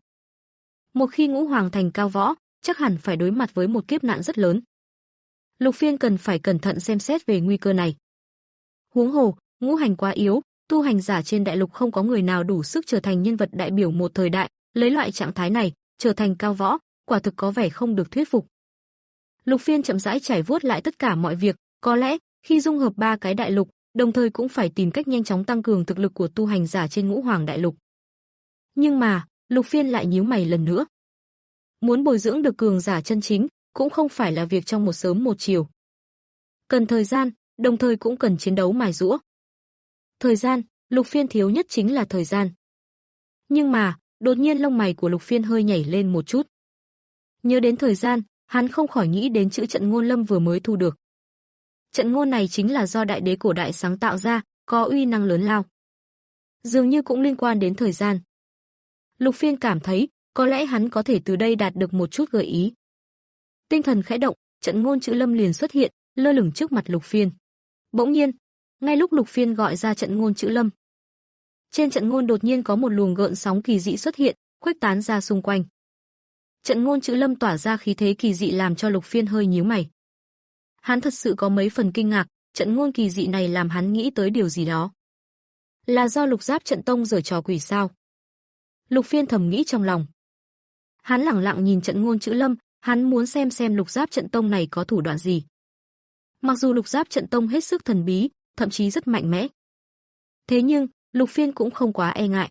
S2: Một khi Ngũ Hoàng thành cao võ, chắc hẳn phải đối mặt với một kiếp nạn rất lớn. Lục Phiên cần phải cẩn thận xem xét về nguy cơ này. Huống hồ, ngũ hành quá yếu, tu hành giả trên đại lục không có người nào đủ sức trở thành nhân vật đại biểu một thời đại, lấy loại trạng thái này, trở thành cao võ, quả thực có vẻ không được thuyết phục. Lục Phiên chậm rãi trải vuốt lại tất cả mọi việc, có lẽ khi dung hợp ba cái đại lục, đồng thời cũng phải tìm cách nhanh chóng tăng cường thực lực của tu hành giả trên Ngũ Hoàng đại lục. Nhưng mà, Lục Phiên lại nhíu mày lần nữa. Muốn bồi dưỡng được cường giả chân chính, cũng không phải là việc trong một sớm một chiều. Cần thời gian, đồng thời cũng cần chiến đấu mài giũa. Thời gian, Lục Phiên thiếu nhất chính là thời gian. Nhưng mà, đột nhiên lông mày của Lục Phiên hơi nhảy lên một chút. Nhớ đến thời gian, hắn không khỏi nghĩ đến chữ Trận Ngôn Lâm vừa mới thu được. Trận ngôn này chính là do đại đế cổ đại sáng tạo ra, có uy năng lớn lao. Dường như cũng liên quan đến thời gian. Lục Phiên cảm thấy, có lẽ hắn có thể từ đây đạt được một chút gợi ý. Tinh thần khẽ động, Trận Ngôn Chữ Lâm liền xuất hiện, lơ lửng trước mặt Lục Phiên. Bỗng nhiên, ngay lúc Lục Phiên gọi ra Trận Ngôn Chữ Lâm, trên trận ngôn đột nhiên có một luồng gợn sóng kỳ dị xuất hiện, khuếch tán ra xung quanh. Trận Ngôn Chữ Lâm tỏa ra khí thế kỳ dị làm cho Lục Phiên hơi nhíu mày. Hắn thật sự có mấy phần kinh ngạc, trận ngôn kỳ dị này làm hắn nghĩ tới điều gì đó. Là do Lục Giáp trận tông giở trò quỷ sao? Lục Phiên thầm nghĩ trong lòng. Hắn lẳng lặng nhìn Trận Ngôn Chữ Lâm, hắn muốn xem xem Lục Giáp trận tông này có thủ đoạn gì. Mặc dù Lục Giáp trận tông hết sức thần bí, thậm chí rất mạnh mẽ. Thế nhưng, Lục Phiên cũng không quá e ngại.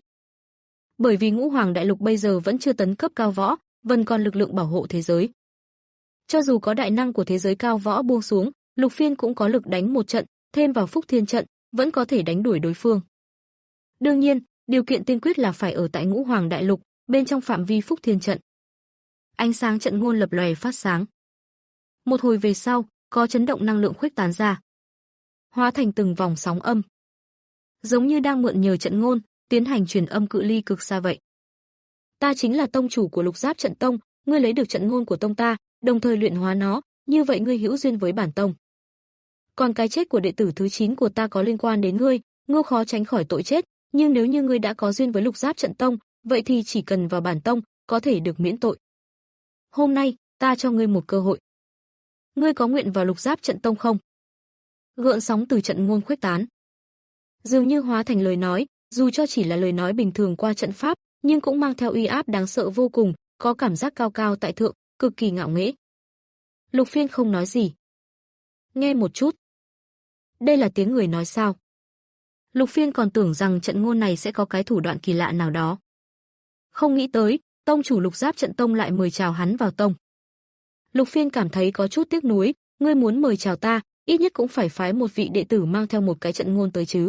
S2: Bởi vì Ngũ Hoàng đại lục bây giờ vẫn chưa tấn cấp cao võ, vẫn còn lực lượng bảo hộ thế giới. Cho dù có đại năng của thế giới cao võ buông xuống, Lục Phiên cũng có lực đánh một trận, thêm vào Phúc Thiên trận, vẫn có thể đánh đuổi đối phương. Đương nhiên, điều kiện tiên quyết là phải ở tại Ngũ Hoàng Đại Lục, bên trong phạm vi Phúc Thiên trận. Ánh sáng trận ngôn lập lòe phát sáng. Một hồi về sau, có chấn động năng lượng khuếch tán ra, hóa thành từng vòng sóng âm, giống như đang mượn nhờ trận ngôn, tiến hành truyền âm cự ly cực xa vậy. Ta chính là tông chủ của Lục Giáp Trận Tông, ngươi lấy được trận ngôn của tông ta, đồng thời luyện hóa nó, như vậy ngươi hữu duyên với bản tông. Còn cái chết của đệ tử thứ chín của ta có liên quan đến ngươi, ngươi khó tránh khỏi tội chết, nhưng nếu như ngươi đã có duyên với Lục Giáp Trận Tông, vậy thì chỉ cần vào bản tông, có thể được miễn tội. Hôm nay, ta cho ngươi một cơ hội. Ngươi có nguyện vào Lục Giáp Trận Tông không? Gợn sóng từ trận ngôn khuếch tán, dường như hóa thành lời nói, dù cho chỉ là lời nói bình thường qua trận pháp, nhưng cũng mang theo uy áp đáng sợ vô cùng, có cảm giác cao cao tại thượng, cực kỳ ngạo nghễ. Lục Phiên không nói gì. Nghe một chút. Đây là tiếng người nói sao? Lục Phiên còn tưởng rằng trận ngôn này sẽ có cái thủ đoạn kỳ lạ nào đó. Không nghĩ tới, tông chủ Lục Giáp Trận Tông lại mời chào hắn vào tông. Lục Phiên cảm thấy có chút tiếc nuối, ngươi muốn mời chào ta, ít nhất cũng phải phái một vị đệ tử mang theo một cái trận ngôn tới chứ.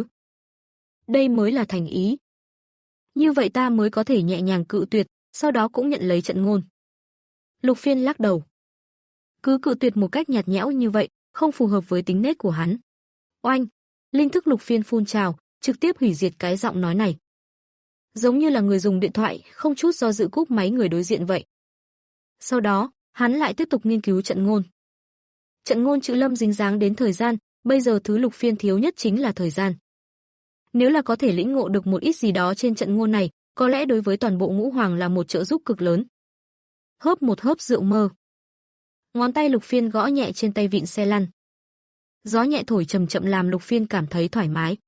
S2: Đây mới là thành ý. Như vậy ta mới có thể nhẹ nhàng cự tuyệt, sau đó cũng nhận lấy trận ngôn. Lục Phiên lắc đầu. Cứ cự tuyệt một cách nhạt nhẽo như vậy, không phù hợp với tính nết của hắn. Oanh! Linh thức Lục Phiên phun trào, trực tiếp hủy diệt cái giọng nói này. Giống như là người dùng điện thoại, không chút do dự cúp máy người đối diện vậy. Sau đó, hắn lại tiếp tục nghiên cứu trận ngôn. Trận ngôn chữ Lâm dính dáng đến thời gian, bây giờ thứ Lục Phiên thiếu nhất chính là thời gian. Nếu là có thể lĩnh ngộ được một ít gì đó trên trận ngôn này, có lẽ đối với toàn bộ Ngũ Hoàng là một trợ giúp cực lớn. Hớp một hớp rượu mơ. Ngón tay Lục Phiên gõ nhẹ trên tay vịn xe lăn. Gió nhẹ thổi chậm chậm làm Lục Phiên cảm thấy thoải mái.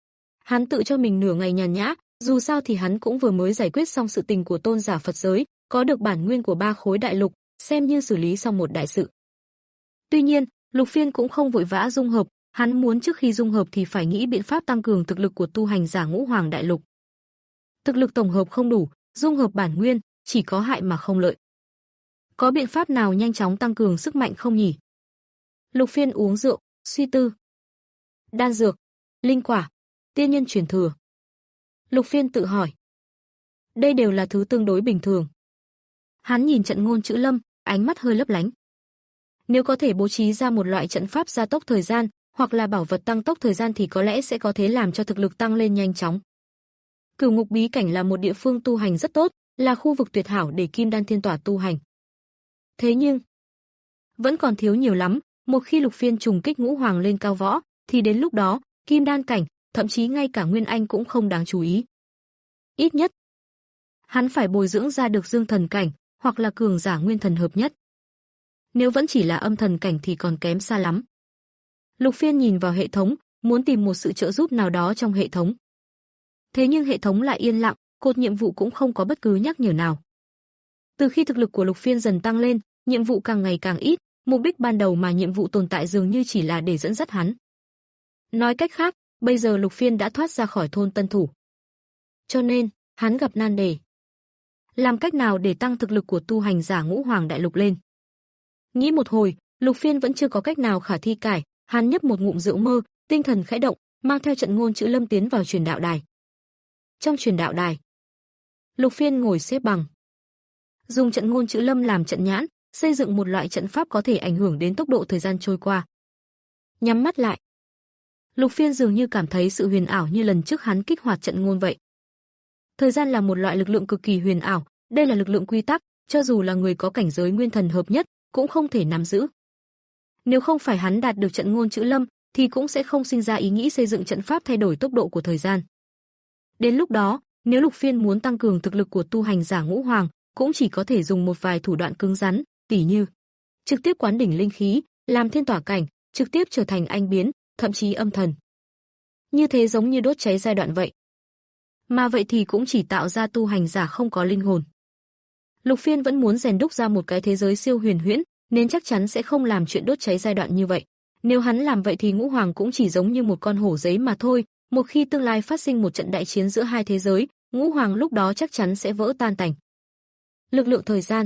S2: Hắn tự cho mình nửa ngày nhàn nhã, dù sao thì hắn cũng vừa mới giải quyết xong sự tình của tôn giả Phật giới, có được bản nguyên của ba khối đại lục, xem như xử lý xong một đại sự. Tuy nhiên, Lục Phiên cũng không vội vã dung hợp, hắn muốn trước khi dung hợp thì phải nghĩ biện pháp tăng cường thực lực của tu hành giả Ngũ Hoàng đại lục. Thực lực tổng hợp không đủ, dung hợp bản nguyên, chỉ có hại mà không lợi. Có biện pháp nào nhanh chóng tăng cường sức mạnh không nhỉ? Lục Phiên uống rượu, suy tư. Đan dược, linh quả, tiên nhân truyền thừa. Lục Phiên tự hỏi. Đây đều là thứ tương đối bình thường. Hắn nhìn trận ngôn chữ Lâm, ánh mắt hơi lấp lánh. Nếu có thể bố trí ra một loại trận pháp gia tốc thời gian, hoặc là bảo vật tăng tốc thời gian thì có lẽ sẽ có thể làm cho thực lực tăng lên nhanh chóng. Cửu Ngục bí cảnh là một địa phương tu hành rất tốt, là khu vực tuyệt hảo để Kim Đan Thiên Tỏa tu hành. Thế nhưng, vẫn còn thiếu nhiều lắm, một khi Lục Phiên trùng kích Ngũ Hoàng lên cao võ, thì đến lúc đó, Kim Đan cảnh, thậm chí ngay cả Nguyên Anh cũng không đáng chú ý. Ít nhất, hắn phải bồi dưỡng ra được Dương Thần cảnh, hoặc là cường giả Nguyên Thần hợp nhất. Nếu vẫn chỉ là âm thần cảnh thì còn kém xa lắm. Lục Phiên nhìn vào hệ thống, muốn tìm một sự trợ giúp nào đó trong hệ thống. Thế nhưng hệ thống lại yên lặng, cột nhiệm vụ cũng không có bất cứ nhắc nhở nào. Từ khi thực lực của Lục Phiên dần tăng lên, nhiệm vụ càng ngày càng ít, mục đích ban đầu mà nhiệm vụ tồn tại dường như chỉ là để dẫn dắt hắn. Nói cách khác, bây giờ Lục Phiên đã thoát ra khỏi thôn Tân Thủ. Cho nên, hắn gặp nan đề. Làm cách nào để tăng thực lực của tu hành giả Ngũ Hoàng đại lục lên? Nghĩ một hồi, Lục Phiên vẫn chưa có cách nào khả thi cải, hắn nhấp một ngụm rượu mơ, tinh thần khẽ động, mang theo trận ngôn chữ Lâm tiến vào truyền đạo đài. Trong truyền đạo đài, Lục Phiên ngồi xếp bằng, dùng trận ngôn chữ Lâm làm trận nhãn, xây dựng một loại trận pháp có thể ảnh hưởng đến tốc độ thời gian trôi qua. Nhắm mắt lại, Lục Phiên dường như cảm thấy sự huyền ảo như lần trước hắn kích hoạt trận ngôn vậy. Thời gian là một loại lực lượng cực kỳ huyền ảo, đây là lực lượng quy tắc, cho dù là người có cảnh giới Nguyên Thần hợp nhất cũng không thể nắm giữ. Nếu không phải hắn đạt được trận ngôn chữ Lâm, thì cũng sẽ không sinh ra ý nghĩ xây dựng trận pháp thay đổi tốc độ của thời gian. Đến lúc đó, nếu Lục Phiên muốn tăng cường thực lực của tu hành giả Ngũ Hoàng, cũng chỉ có thể dùng một vài thủ đoạn cứng rắn, tỉ như trực tiếp quán đỉnh linh khí, làm thiên tỏa cảnh, trực tiếp trở thành anh biến, thậm chí âm thần. Như thế giống như đốt cháy giai đoạn vậy. Mà vậy thì cũng chỉ tạo ra tu hành giả không có linh hồn. Lục Phiên vẫn muốn rèn đúc ra một cái thế giới siêu huyền huyễn, nên chắc chắn sẽ không làm chuyện đốt cháy giai đoạn như vậy. Nếu hắn làm vậy thì Ngũ Hoàng cũng chỉ giống như một con hổ giấy mà thôi, một khi tương lai phát sinh một trận đại chiến giữa hai thế giới, Ngũ Hoàng lúc đó chắc chắn sẽ vỡ tan tành. Lực lượng thời gian.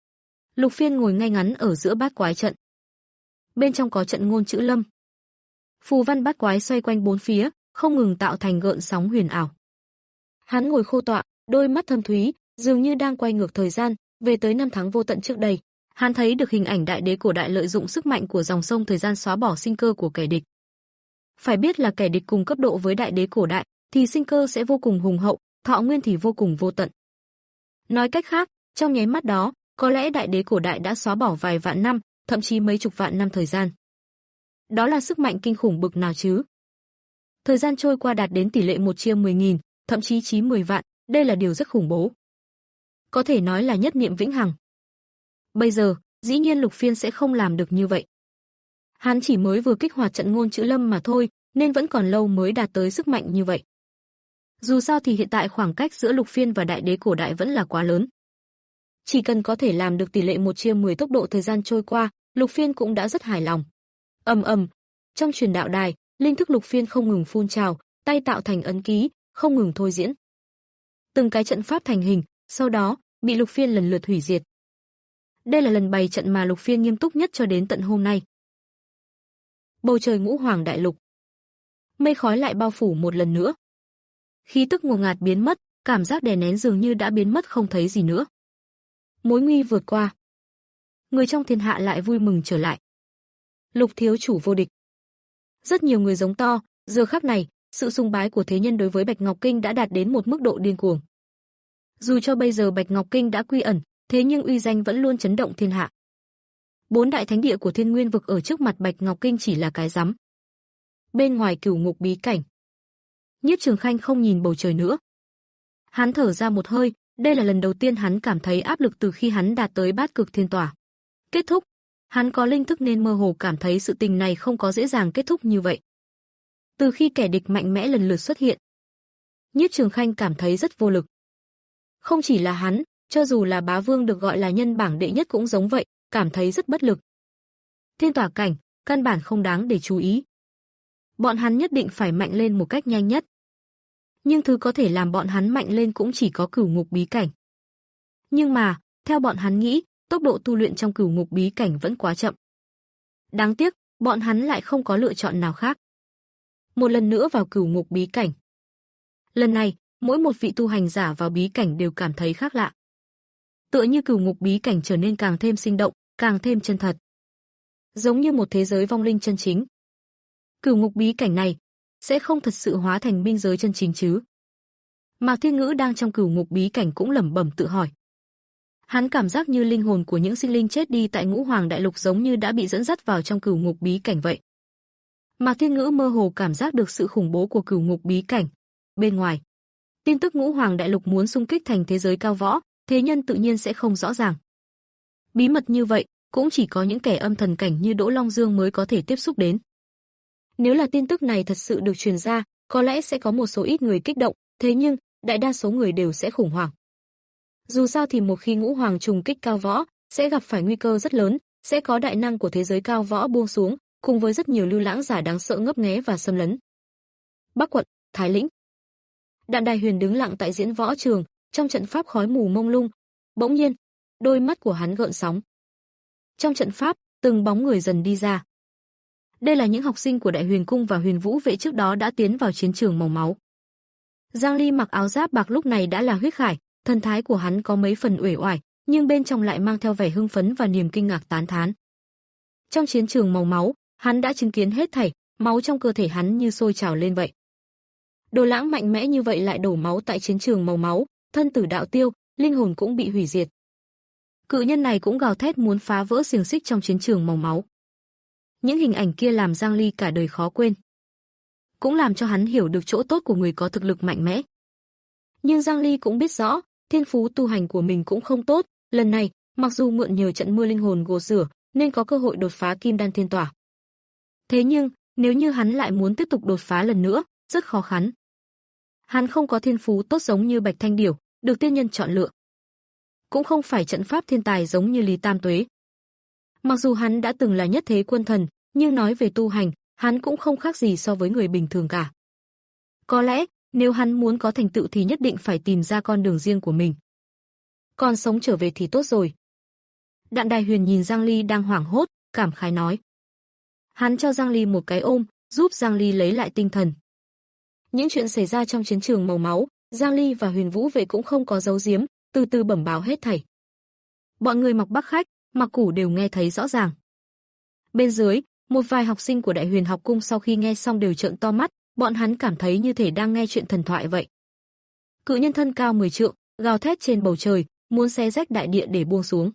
S2: Lục Phiên ngồi ngay ngắn ở giữa bát quái trận. Bên trong có trận ngôn chữ Lâm. Phù văn bát quái xoay quanh bốn phía, không ngừng tạo thành gợn sóng huyền ảo. Hắn ngồi khô tọa, đôi mắt thâm thúy, dường như đang quay ngược thời gian, về tới năm tháng vô tận trước đây. Hắn thấy được hình ảnh đại đế cổ đại lợi dụng sức mạnh của dòng sông thời gian xóa bỏ sinh cơ của kẻ địch. Phải biết là kẻ địch cùng cấp độ với đại đế cổ đại, thì sinh cơ sẽ vô cùng hùng hậu, thọ nguyên thì vô cùng vô tận. Nói cách khác, trong nháy mắt đó, có lẽ đại đế cổ đại đã xóa bỏ vài vạn năm, thậm chí mấy chục vạn năm thời gian. Đó là sức mạnh kinh khủng bực nào chứ? Thời gian trôi qua đạt đến tỷ lệ một chia mười nghìn, thậm chí chí mười vạn, đây là điều rất khủng bố. Có thể nói là nhất niệm vĩnh hằng. Bây giờ, dĩ nhiên Lục Phiên sẽ không làm được như vậy. Hắn chỉ mới vừa kích hoạt trận ngôn chữ lâm mà thôi, nên vẫn còn lâu mới đạt tới sức mạnh như vậy. Dù sao thì hiện tại khoảng cách giữa Lục Phiên và đại đế cổ đại vẫn là quá lớn. Chỉ cần có thể làm được tỷ lệ một chia mười tốc độ thời gian trôi qua, Lục Phiên cũng đã rất hài lòng. Ầm ầm, trong truyền đạo đài, linh thức Lục Phiên không ngừng phun trào, tay tạo thành ấn ký, không ngừng thôi diễn. Từng cái trận pháp thành hình, sau đó bị Lục Phiên lần lượt hủy diệt. Đây là lần bày trận mà Lục Phiên nghiêm túc nhất cho đến tận hôm nay. Bầu trời ngũ hoàng đại lục. Mây khói lại bao phủ một lần nữa. Khí tức ngột ngạt biến mất, cảm giác đè nén dường như đã biến mất không thấy gì nữa. Mối nguy vượt qua. Người trong thiên hạ lại vui mừng trở lại. Lục thiếu chủ vô địch. Rất nhiều người giống to, giờ khắc này, sự sùng bái của thế nhân đối với Bạch Ngọc Kinh đã đạt đến một mức độ điên cuồng. Dù cho bây giờ Bạch Ngọc Kinh đã quy ẩn, thế nhưng uy danh vẫn luôn chấn động thiên hạ. Bốn đại thánh địa của Thiên Nguyên vực ở trước mặt Bạch Ngọc Kinh chỉ là cái rắm. Bên ngoài cửu ngục bí cảnh, Nhiếp Trường Khanh không nhìn bầu trời nữa. Hắn thở ra một hơi, đây là lần đầu tiên hắn cảm thấy áp lực từ khi hắn đạt tới bát cực thiên tỏa. Kết thúc, hắn có linh thức nên mơ hồ cảm thấy sự tình này không có dễ dàng kết thúc như vậy. Từ khi kẻ địch mạnh mẽ lần lượt xuất hiện, Nhiếp Trường Khanh cảm thấy rất vô lực. Không chỉ là hắn, cho dù là bá vương được gọi là nhân bảng đệ nhất cũng giống vậy, cảm thấy rất bất lực. Thiên tỏa cảnh, căn bản không đáng để chú ý. Bọn hắn nhất định phải mạnh lên một cách nhanh nhất. Nhưng thứ có thể làm bọn hắn mạnh lên cũng chỉ có cửu ngục bí cảnh. Nhưng mà, theo bọn hắn nghĩ, tốc độ tu luyện trong cửu ngục bí cảnh vẫn quá chậm. Đáng tiếc, bọn hắn lại không có lựa chọn nào khác. Một lần nữa vào cửu ngục bí cảnh. Lần này, mỗi một vị tu hành giả vào bí cảnh đều cảm thấy khác lạ. Tựa như cửu ngục bí cảnh trở nên càng thêm sinh động, càng thêm chân thật. Giống như một thế giới vong linh chân chính. Cửu ngục bí cảnh này sẽ không thật sự hóa thành biên giới chân chính chứ? Mạc Thiên Ngữ đang trong cửu ngục bí cảnh cũng lẩm bẩm tự hỏi. Hắn cảm giác như linh hồn của những sinh linh chết đi tại Ngũ Hoàng Đại Lục giống như đã bị dẫn dắt vào trong cửu ngục bí cảnh vậy. Mạc Thiên Ngữ mơ hồ cảm giác được sự khủng bố của cửu ngục bí cảnh. Bên ngoài, tin tức Ngũ Hoàng Đại Lục muốn xung kích thành thế giới cao võ, thế nhân tự nhiên sẽ không rõ ràng. Bí mật như vậy, cũng chỉ có những kẻ âm thần cảnh như Đỗ Long Dương mới có thể tiếp xúc đến. Nếu là tin tức này thật sự được truyền ra, có lẽ sẽ có một số ít người kích động, thế nhưng, đại đa số người đều sẽ khủng hoảng. Dù sao thì một khi Ngũ Hoàng trùng kích cao võ, sẽ gặp phải nguy cơ rất lớn, sẽ có đại năng của thế giới cao võ buông xuống, cùng với rất nhiều lưu lãng giả đáng sợ ngấp nghé và xâm lấn. Bắc quận, Thái Lĩnh. Đạm Đài Huyền đứng lặng tại diễn võ trường, trong trận pháp khói mù mông lung. Bỗng nhiên, đôi mắt của hắn gợn sóng. Trong trận pháp, từng bóng người dần đi ra. Đây là những học sinh của Đại Huyền Cung và Huyền Vũ Vệ trước đó đã tiến vào chiến trường màu máu. Giang Ly mặc áo giáp bạc lúc này đã là huyết khải, thần thái của hắn có mấy phần uể oải, nhưng bên trong lại mang theo vẻ hưng phấn và niềm kinh ngạc tán thán. Trong chiến trường màu máu, hắn đã chứng kiến hết thảy, máu trong cơ thể hắn như sôi trào lên vậy. Đồ Lãng mạnh mẽ như vậy lại đổ máu tại chiến trường màu máu, thân tử đạo tiêu, linh hồn cũng bị hủy diệt. Cự nhân này cũng gào thét muốn phá vỡ xiềng xích trong chiến trường màu máu. Những hình ảnh kia làm Giang Ly cả đời khó quên. Cũng làm cho hắn hiểu được chỗ tốt của người có thực lực mạnh mẽ. Nhưng Giang Ly cũng biết rõ, thiên phú tu hành của mình cũng không tốt, lần này, mặc dù mượn nhờ trận mưa linh hồn gột rửa, nên có cơ hội đột phá Kim Đan Thiên Tỏa. Thế nhưng, nếu như hắn lại muốn tiếp tục đột phá lần nữa, rất khó khăn. Hắn không có thiên phú tốt giống như Bạch Thanh Điểu, được tiên nhân chọn lựa. Cũng không phải trận pháp thiên tài giống như Lý Tam Tuế. Mặc dù hắn đã từng là nhất thế quân thần, nhưng nói về tu hành, hắn cũng không khác gì so với người bình thường cả. Có lẽ, nếu hắn muốn có thành tựu thì nhất định phải tìm ra con đường riêng của mình. Còn sống trở về thì tốt rồi. Đạm Đài Huyền nhìn Giang Ly đang hoảng hốt, cảm khái nói. Hắn cho Giang Ly một cái ôm, giúp Giang Ly lấy lại tinh thần. Những chuyện xảy ra trong chiến trường màu máu, Giang Ly và Huyền Vũ Vệ cũng không có giấu giếm, từ từ bẩm báo hết thảy. Bọn người Mặc Bắc Khách, Mặc Củ đều nghe thấy rõ ràng. Bên dưới, một vài học sinh của Đại Huyền học cung sau khi nghe xong đều trợn to mắt, bọn hắn cảm thấy như thể đang nghe chuyện thần thoại vậy. Cự nhân thân cao mười trượng, gào thét trên bầu trời, muốn xé rách đại địa để buông xuống.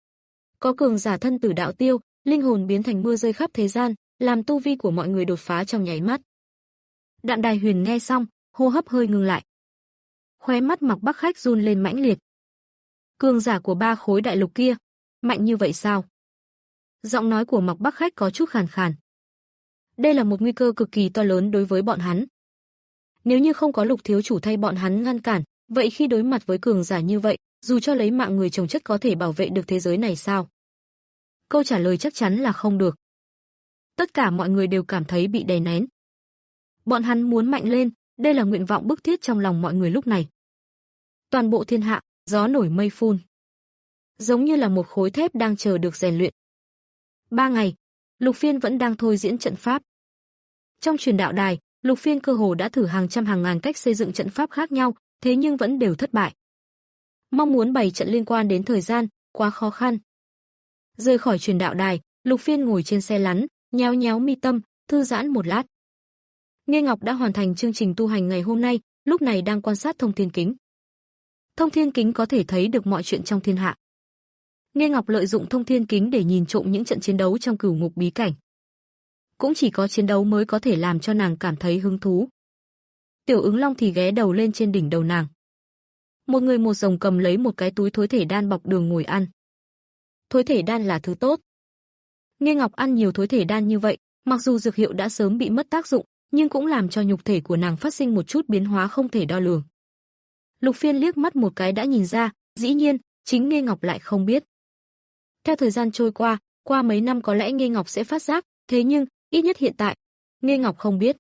S2: Có cường giả thân tử đạo tiêu, linh hồn biến thành mưa rơi khắp thế gian, làm tu vi của mọi người đột phá trong nháy mắt. Đạm Đài Huyền nghe xong, hô hấp hơi ngừng lại. Khóe mắt Mặc Bắc Khách run lên mãnh liệt. Cường giả của ba khối đại lục kia, mạnh như vậy sao? Giọng nói của Mặc Bắc Khách có chút khàn khàn. Đây là một nguy cơ cực kỳ to lớn đối với bọn hắn. Nếu như không có Lục thiếu chủ thay bọn hắn ngăn cản, vậy khi đối mặt với cường giả như vậy, dù cho lấy mạng người chồng chất có thể bảo vệ được thế giới này sao? Câu trả lời chắc chắn là không được. Tất cả mọi người đều cảm thấy bị đè nén. Bọn hắn muốn mạnh lên, đây là nguyện vọng bức thiết trong lòng mọi người lúc này. Toàn bộ thiên hạ, gió nổi mây phun. Giống như là một khối thép đang chờ được rèn luyện. Ba ngày, Lục Phiên vẫn đang thôi diễn trận pháp. Trong truyền đạo đài, Lục Phiên cơ hồ đã thử hàng trăm hàng ngàn cách xây dựng trận pháp khác nhau, thế nhưng vẫn đều thất bại. Mong muốn bày trận liên quan đến thời gian, quá khó khăn. Rời khỏi truyền đạo đài, Lục Phiên ngồi trên xe lắn, nhéo nhéo mi tâm, thư giãn một lát. Nghê Ngọc đã hoàn thành chương trình tu hành ngày hôm nay, lúc này đang quan sát thông thiên kính. Thông thiên kính có thể thấy được mọi chuyện trong thiên hạ. Nghê Ngọc lợi dụng thông thiên kính để nhìn trộm những trận chiến đấu trong cửu ngục bí cảnh. Cũng chỉ có chiến đấu mới có thể làm cho nàng cảm thấy hứng thú. Tiểu Ứng Long thì ghé đầu lên trên đỉnh đầu nàng. Một người một rồng cầm lấy một cái túi thối thể đan bọc đường ngồi ăn. Thối thể đan là thứ tốt. Nghê Ngọc ăn nhiều thối thể đan như vậy, mặc dù dược hiệu đã sớm bị mất tác dụng, nhưng cũng làm cho nhục thể của nàng phát sinh một chút biến hóa không thể đo lường. Lục Phiên liếc mắt một cái đã nhìn ra, dĩ nhiên, chính Nghê Ngọc lại không biết. Theo thời gian trôi qua, qua mấy năm có lẽ Nghê Ngọc sẽ phát giác, thế nhưng, ít nhất hiện tại, Nghê Ngọc không biết.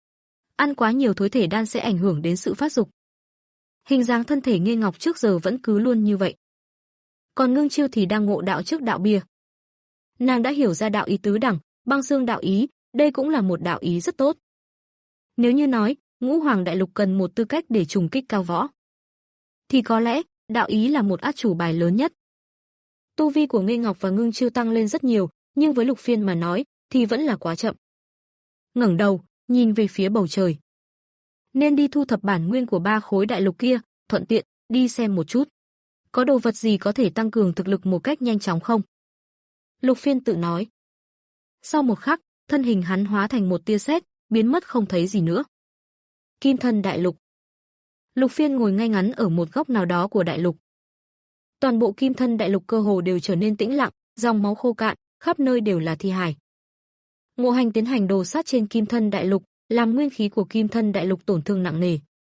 S2: Ăn quá nhiều thối thể đan sẽ ảnh hưởng đến sự phát dục. Hình dáng thân thể Nghê Ngọc trước giờ vẫn cứ luôn như vậy. Còn Ngưng Chiêu thì đang ngộ đạo trước đạo bia. Nàng đã hiểu ra đạo ý tứ đẳng, băng xương đạo ý, đây cũng là một đạo ý rất tốt. Nếu như nói, Ngũ Hoàng Đại Lục cần một tư cách để trùng kích cao võ, thì có lẽ, đạo ý là một át chủ bài lớn nhất. Tu vi của Nghê Ngọc và Ngưng Chiêu tăng lên rất nhiều, nhưng với Lục Phiên mà nói, thì vẫn là quá chậm. Ngẩng đầu, nhìn về phía bầu trời. Nên đi thu thập bản nguyên của ba khối đại lục kia, thuận tiện, đi xem một chút. Có đồ vật gì có thể tăng cường thực lực một cách nhanh chóng không? Lục Phiên tự nói. Sau một khắc, thân hình hắn hóa thành một tia sét, biến mất không thấy gì nữa. Kim Thân Đại Lục. Lục Phiên ngồi ngay ngắn ở một góc nào đó của đại lục. Toàn bộ Kim Thân Đại Lục cơ hồ đều trở nên tĩnh lặng, dòng máu khô cạn, khắp nơi đều là thi hài. Ngộ Hành tiến hành đồ sát trên Kim Thân Đại Lục, làm nguyên khí của Kim Thân Đại Lục tổn thương nặng nề.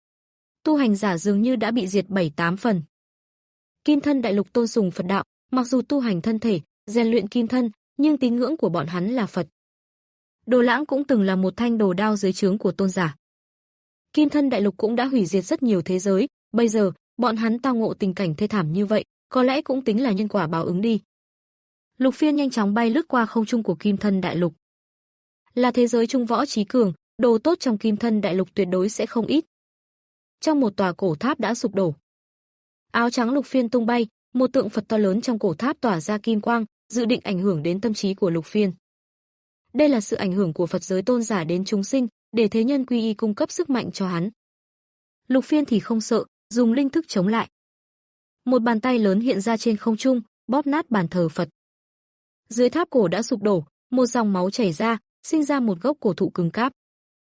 S2: Tu hành giả dường như đã bị diệt bảy tám phần. Kim Thân Đại Lục tôn sùng Phật đạo, mặc dù tu hành thân thể, rèn luyện kim thân, nhưng tín ngưỡng của bọn hắn là Phật. Đồ Lãng cũng từng là một thanh đồ đao dưới trướng của tôn giả. Kim Thân Đại Lục cũng đã hủy diệt rất nhiều thế giới, bây giờ, bọn hắn tao ngộ tình cảnh thê thảm như vậy, có lẽ cũng tính là nhân quả báo ứng đi. Lục Phiên nhanh chóng bay lướt qua không trung của Kim Thân Đại Lục. Là thế giới trung võ trí cường, đồ tốt trong Kim Thân Đại Lục tuyệt đối sẽ không ít. Trong một tòa cổ tháp đã sụp đổ. Áo trắng Lục Phiên tung bay, một tượng Phật to lớn trong cổ tháp tỏa ra kim quang, dự định ảnh hưởng đến tâm trí của Lục Phiên. Đây là sự ảnh hưởng của Phật giới tôn giả đến chúng sinh, để thế nhân quy y cung cấp sức mạnh cho hắn. Lục Phiên thì không sợ, dùng linh thức chống lại. Một bàn tay lớn hiện ra trên không trung, bóp nát bàn thờ Phật. Dưới tháp cổ đã sụp đổ, một dòng máu chảy ra, sinh ra một gốc cổ thụ cứng cáp.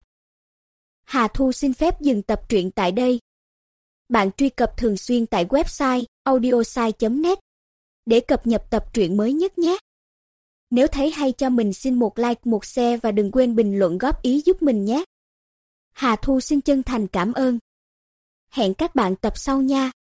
S3: Hà Thu xin phép dừng tập truyện tại đây. Bạn truy cập thường xuyên tại website audiosai chấm net để cập nhật tập truyện mới nhất nhé. Nếu thấy hay cho mình xin một like, một share và đừng quên bình luận góp ý giúp mình nhé. Hà Thu xin chân thành cảm ơn. Hẹn các bạn tập sau nha.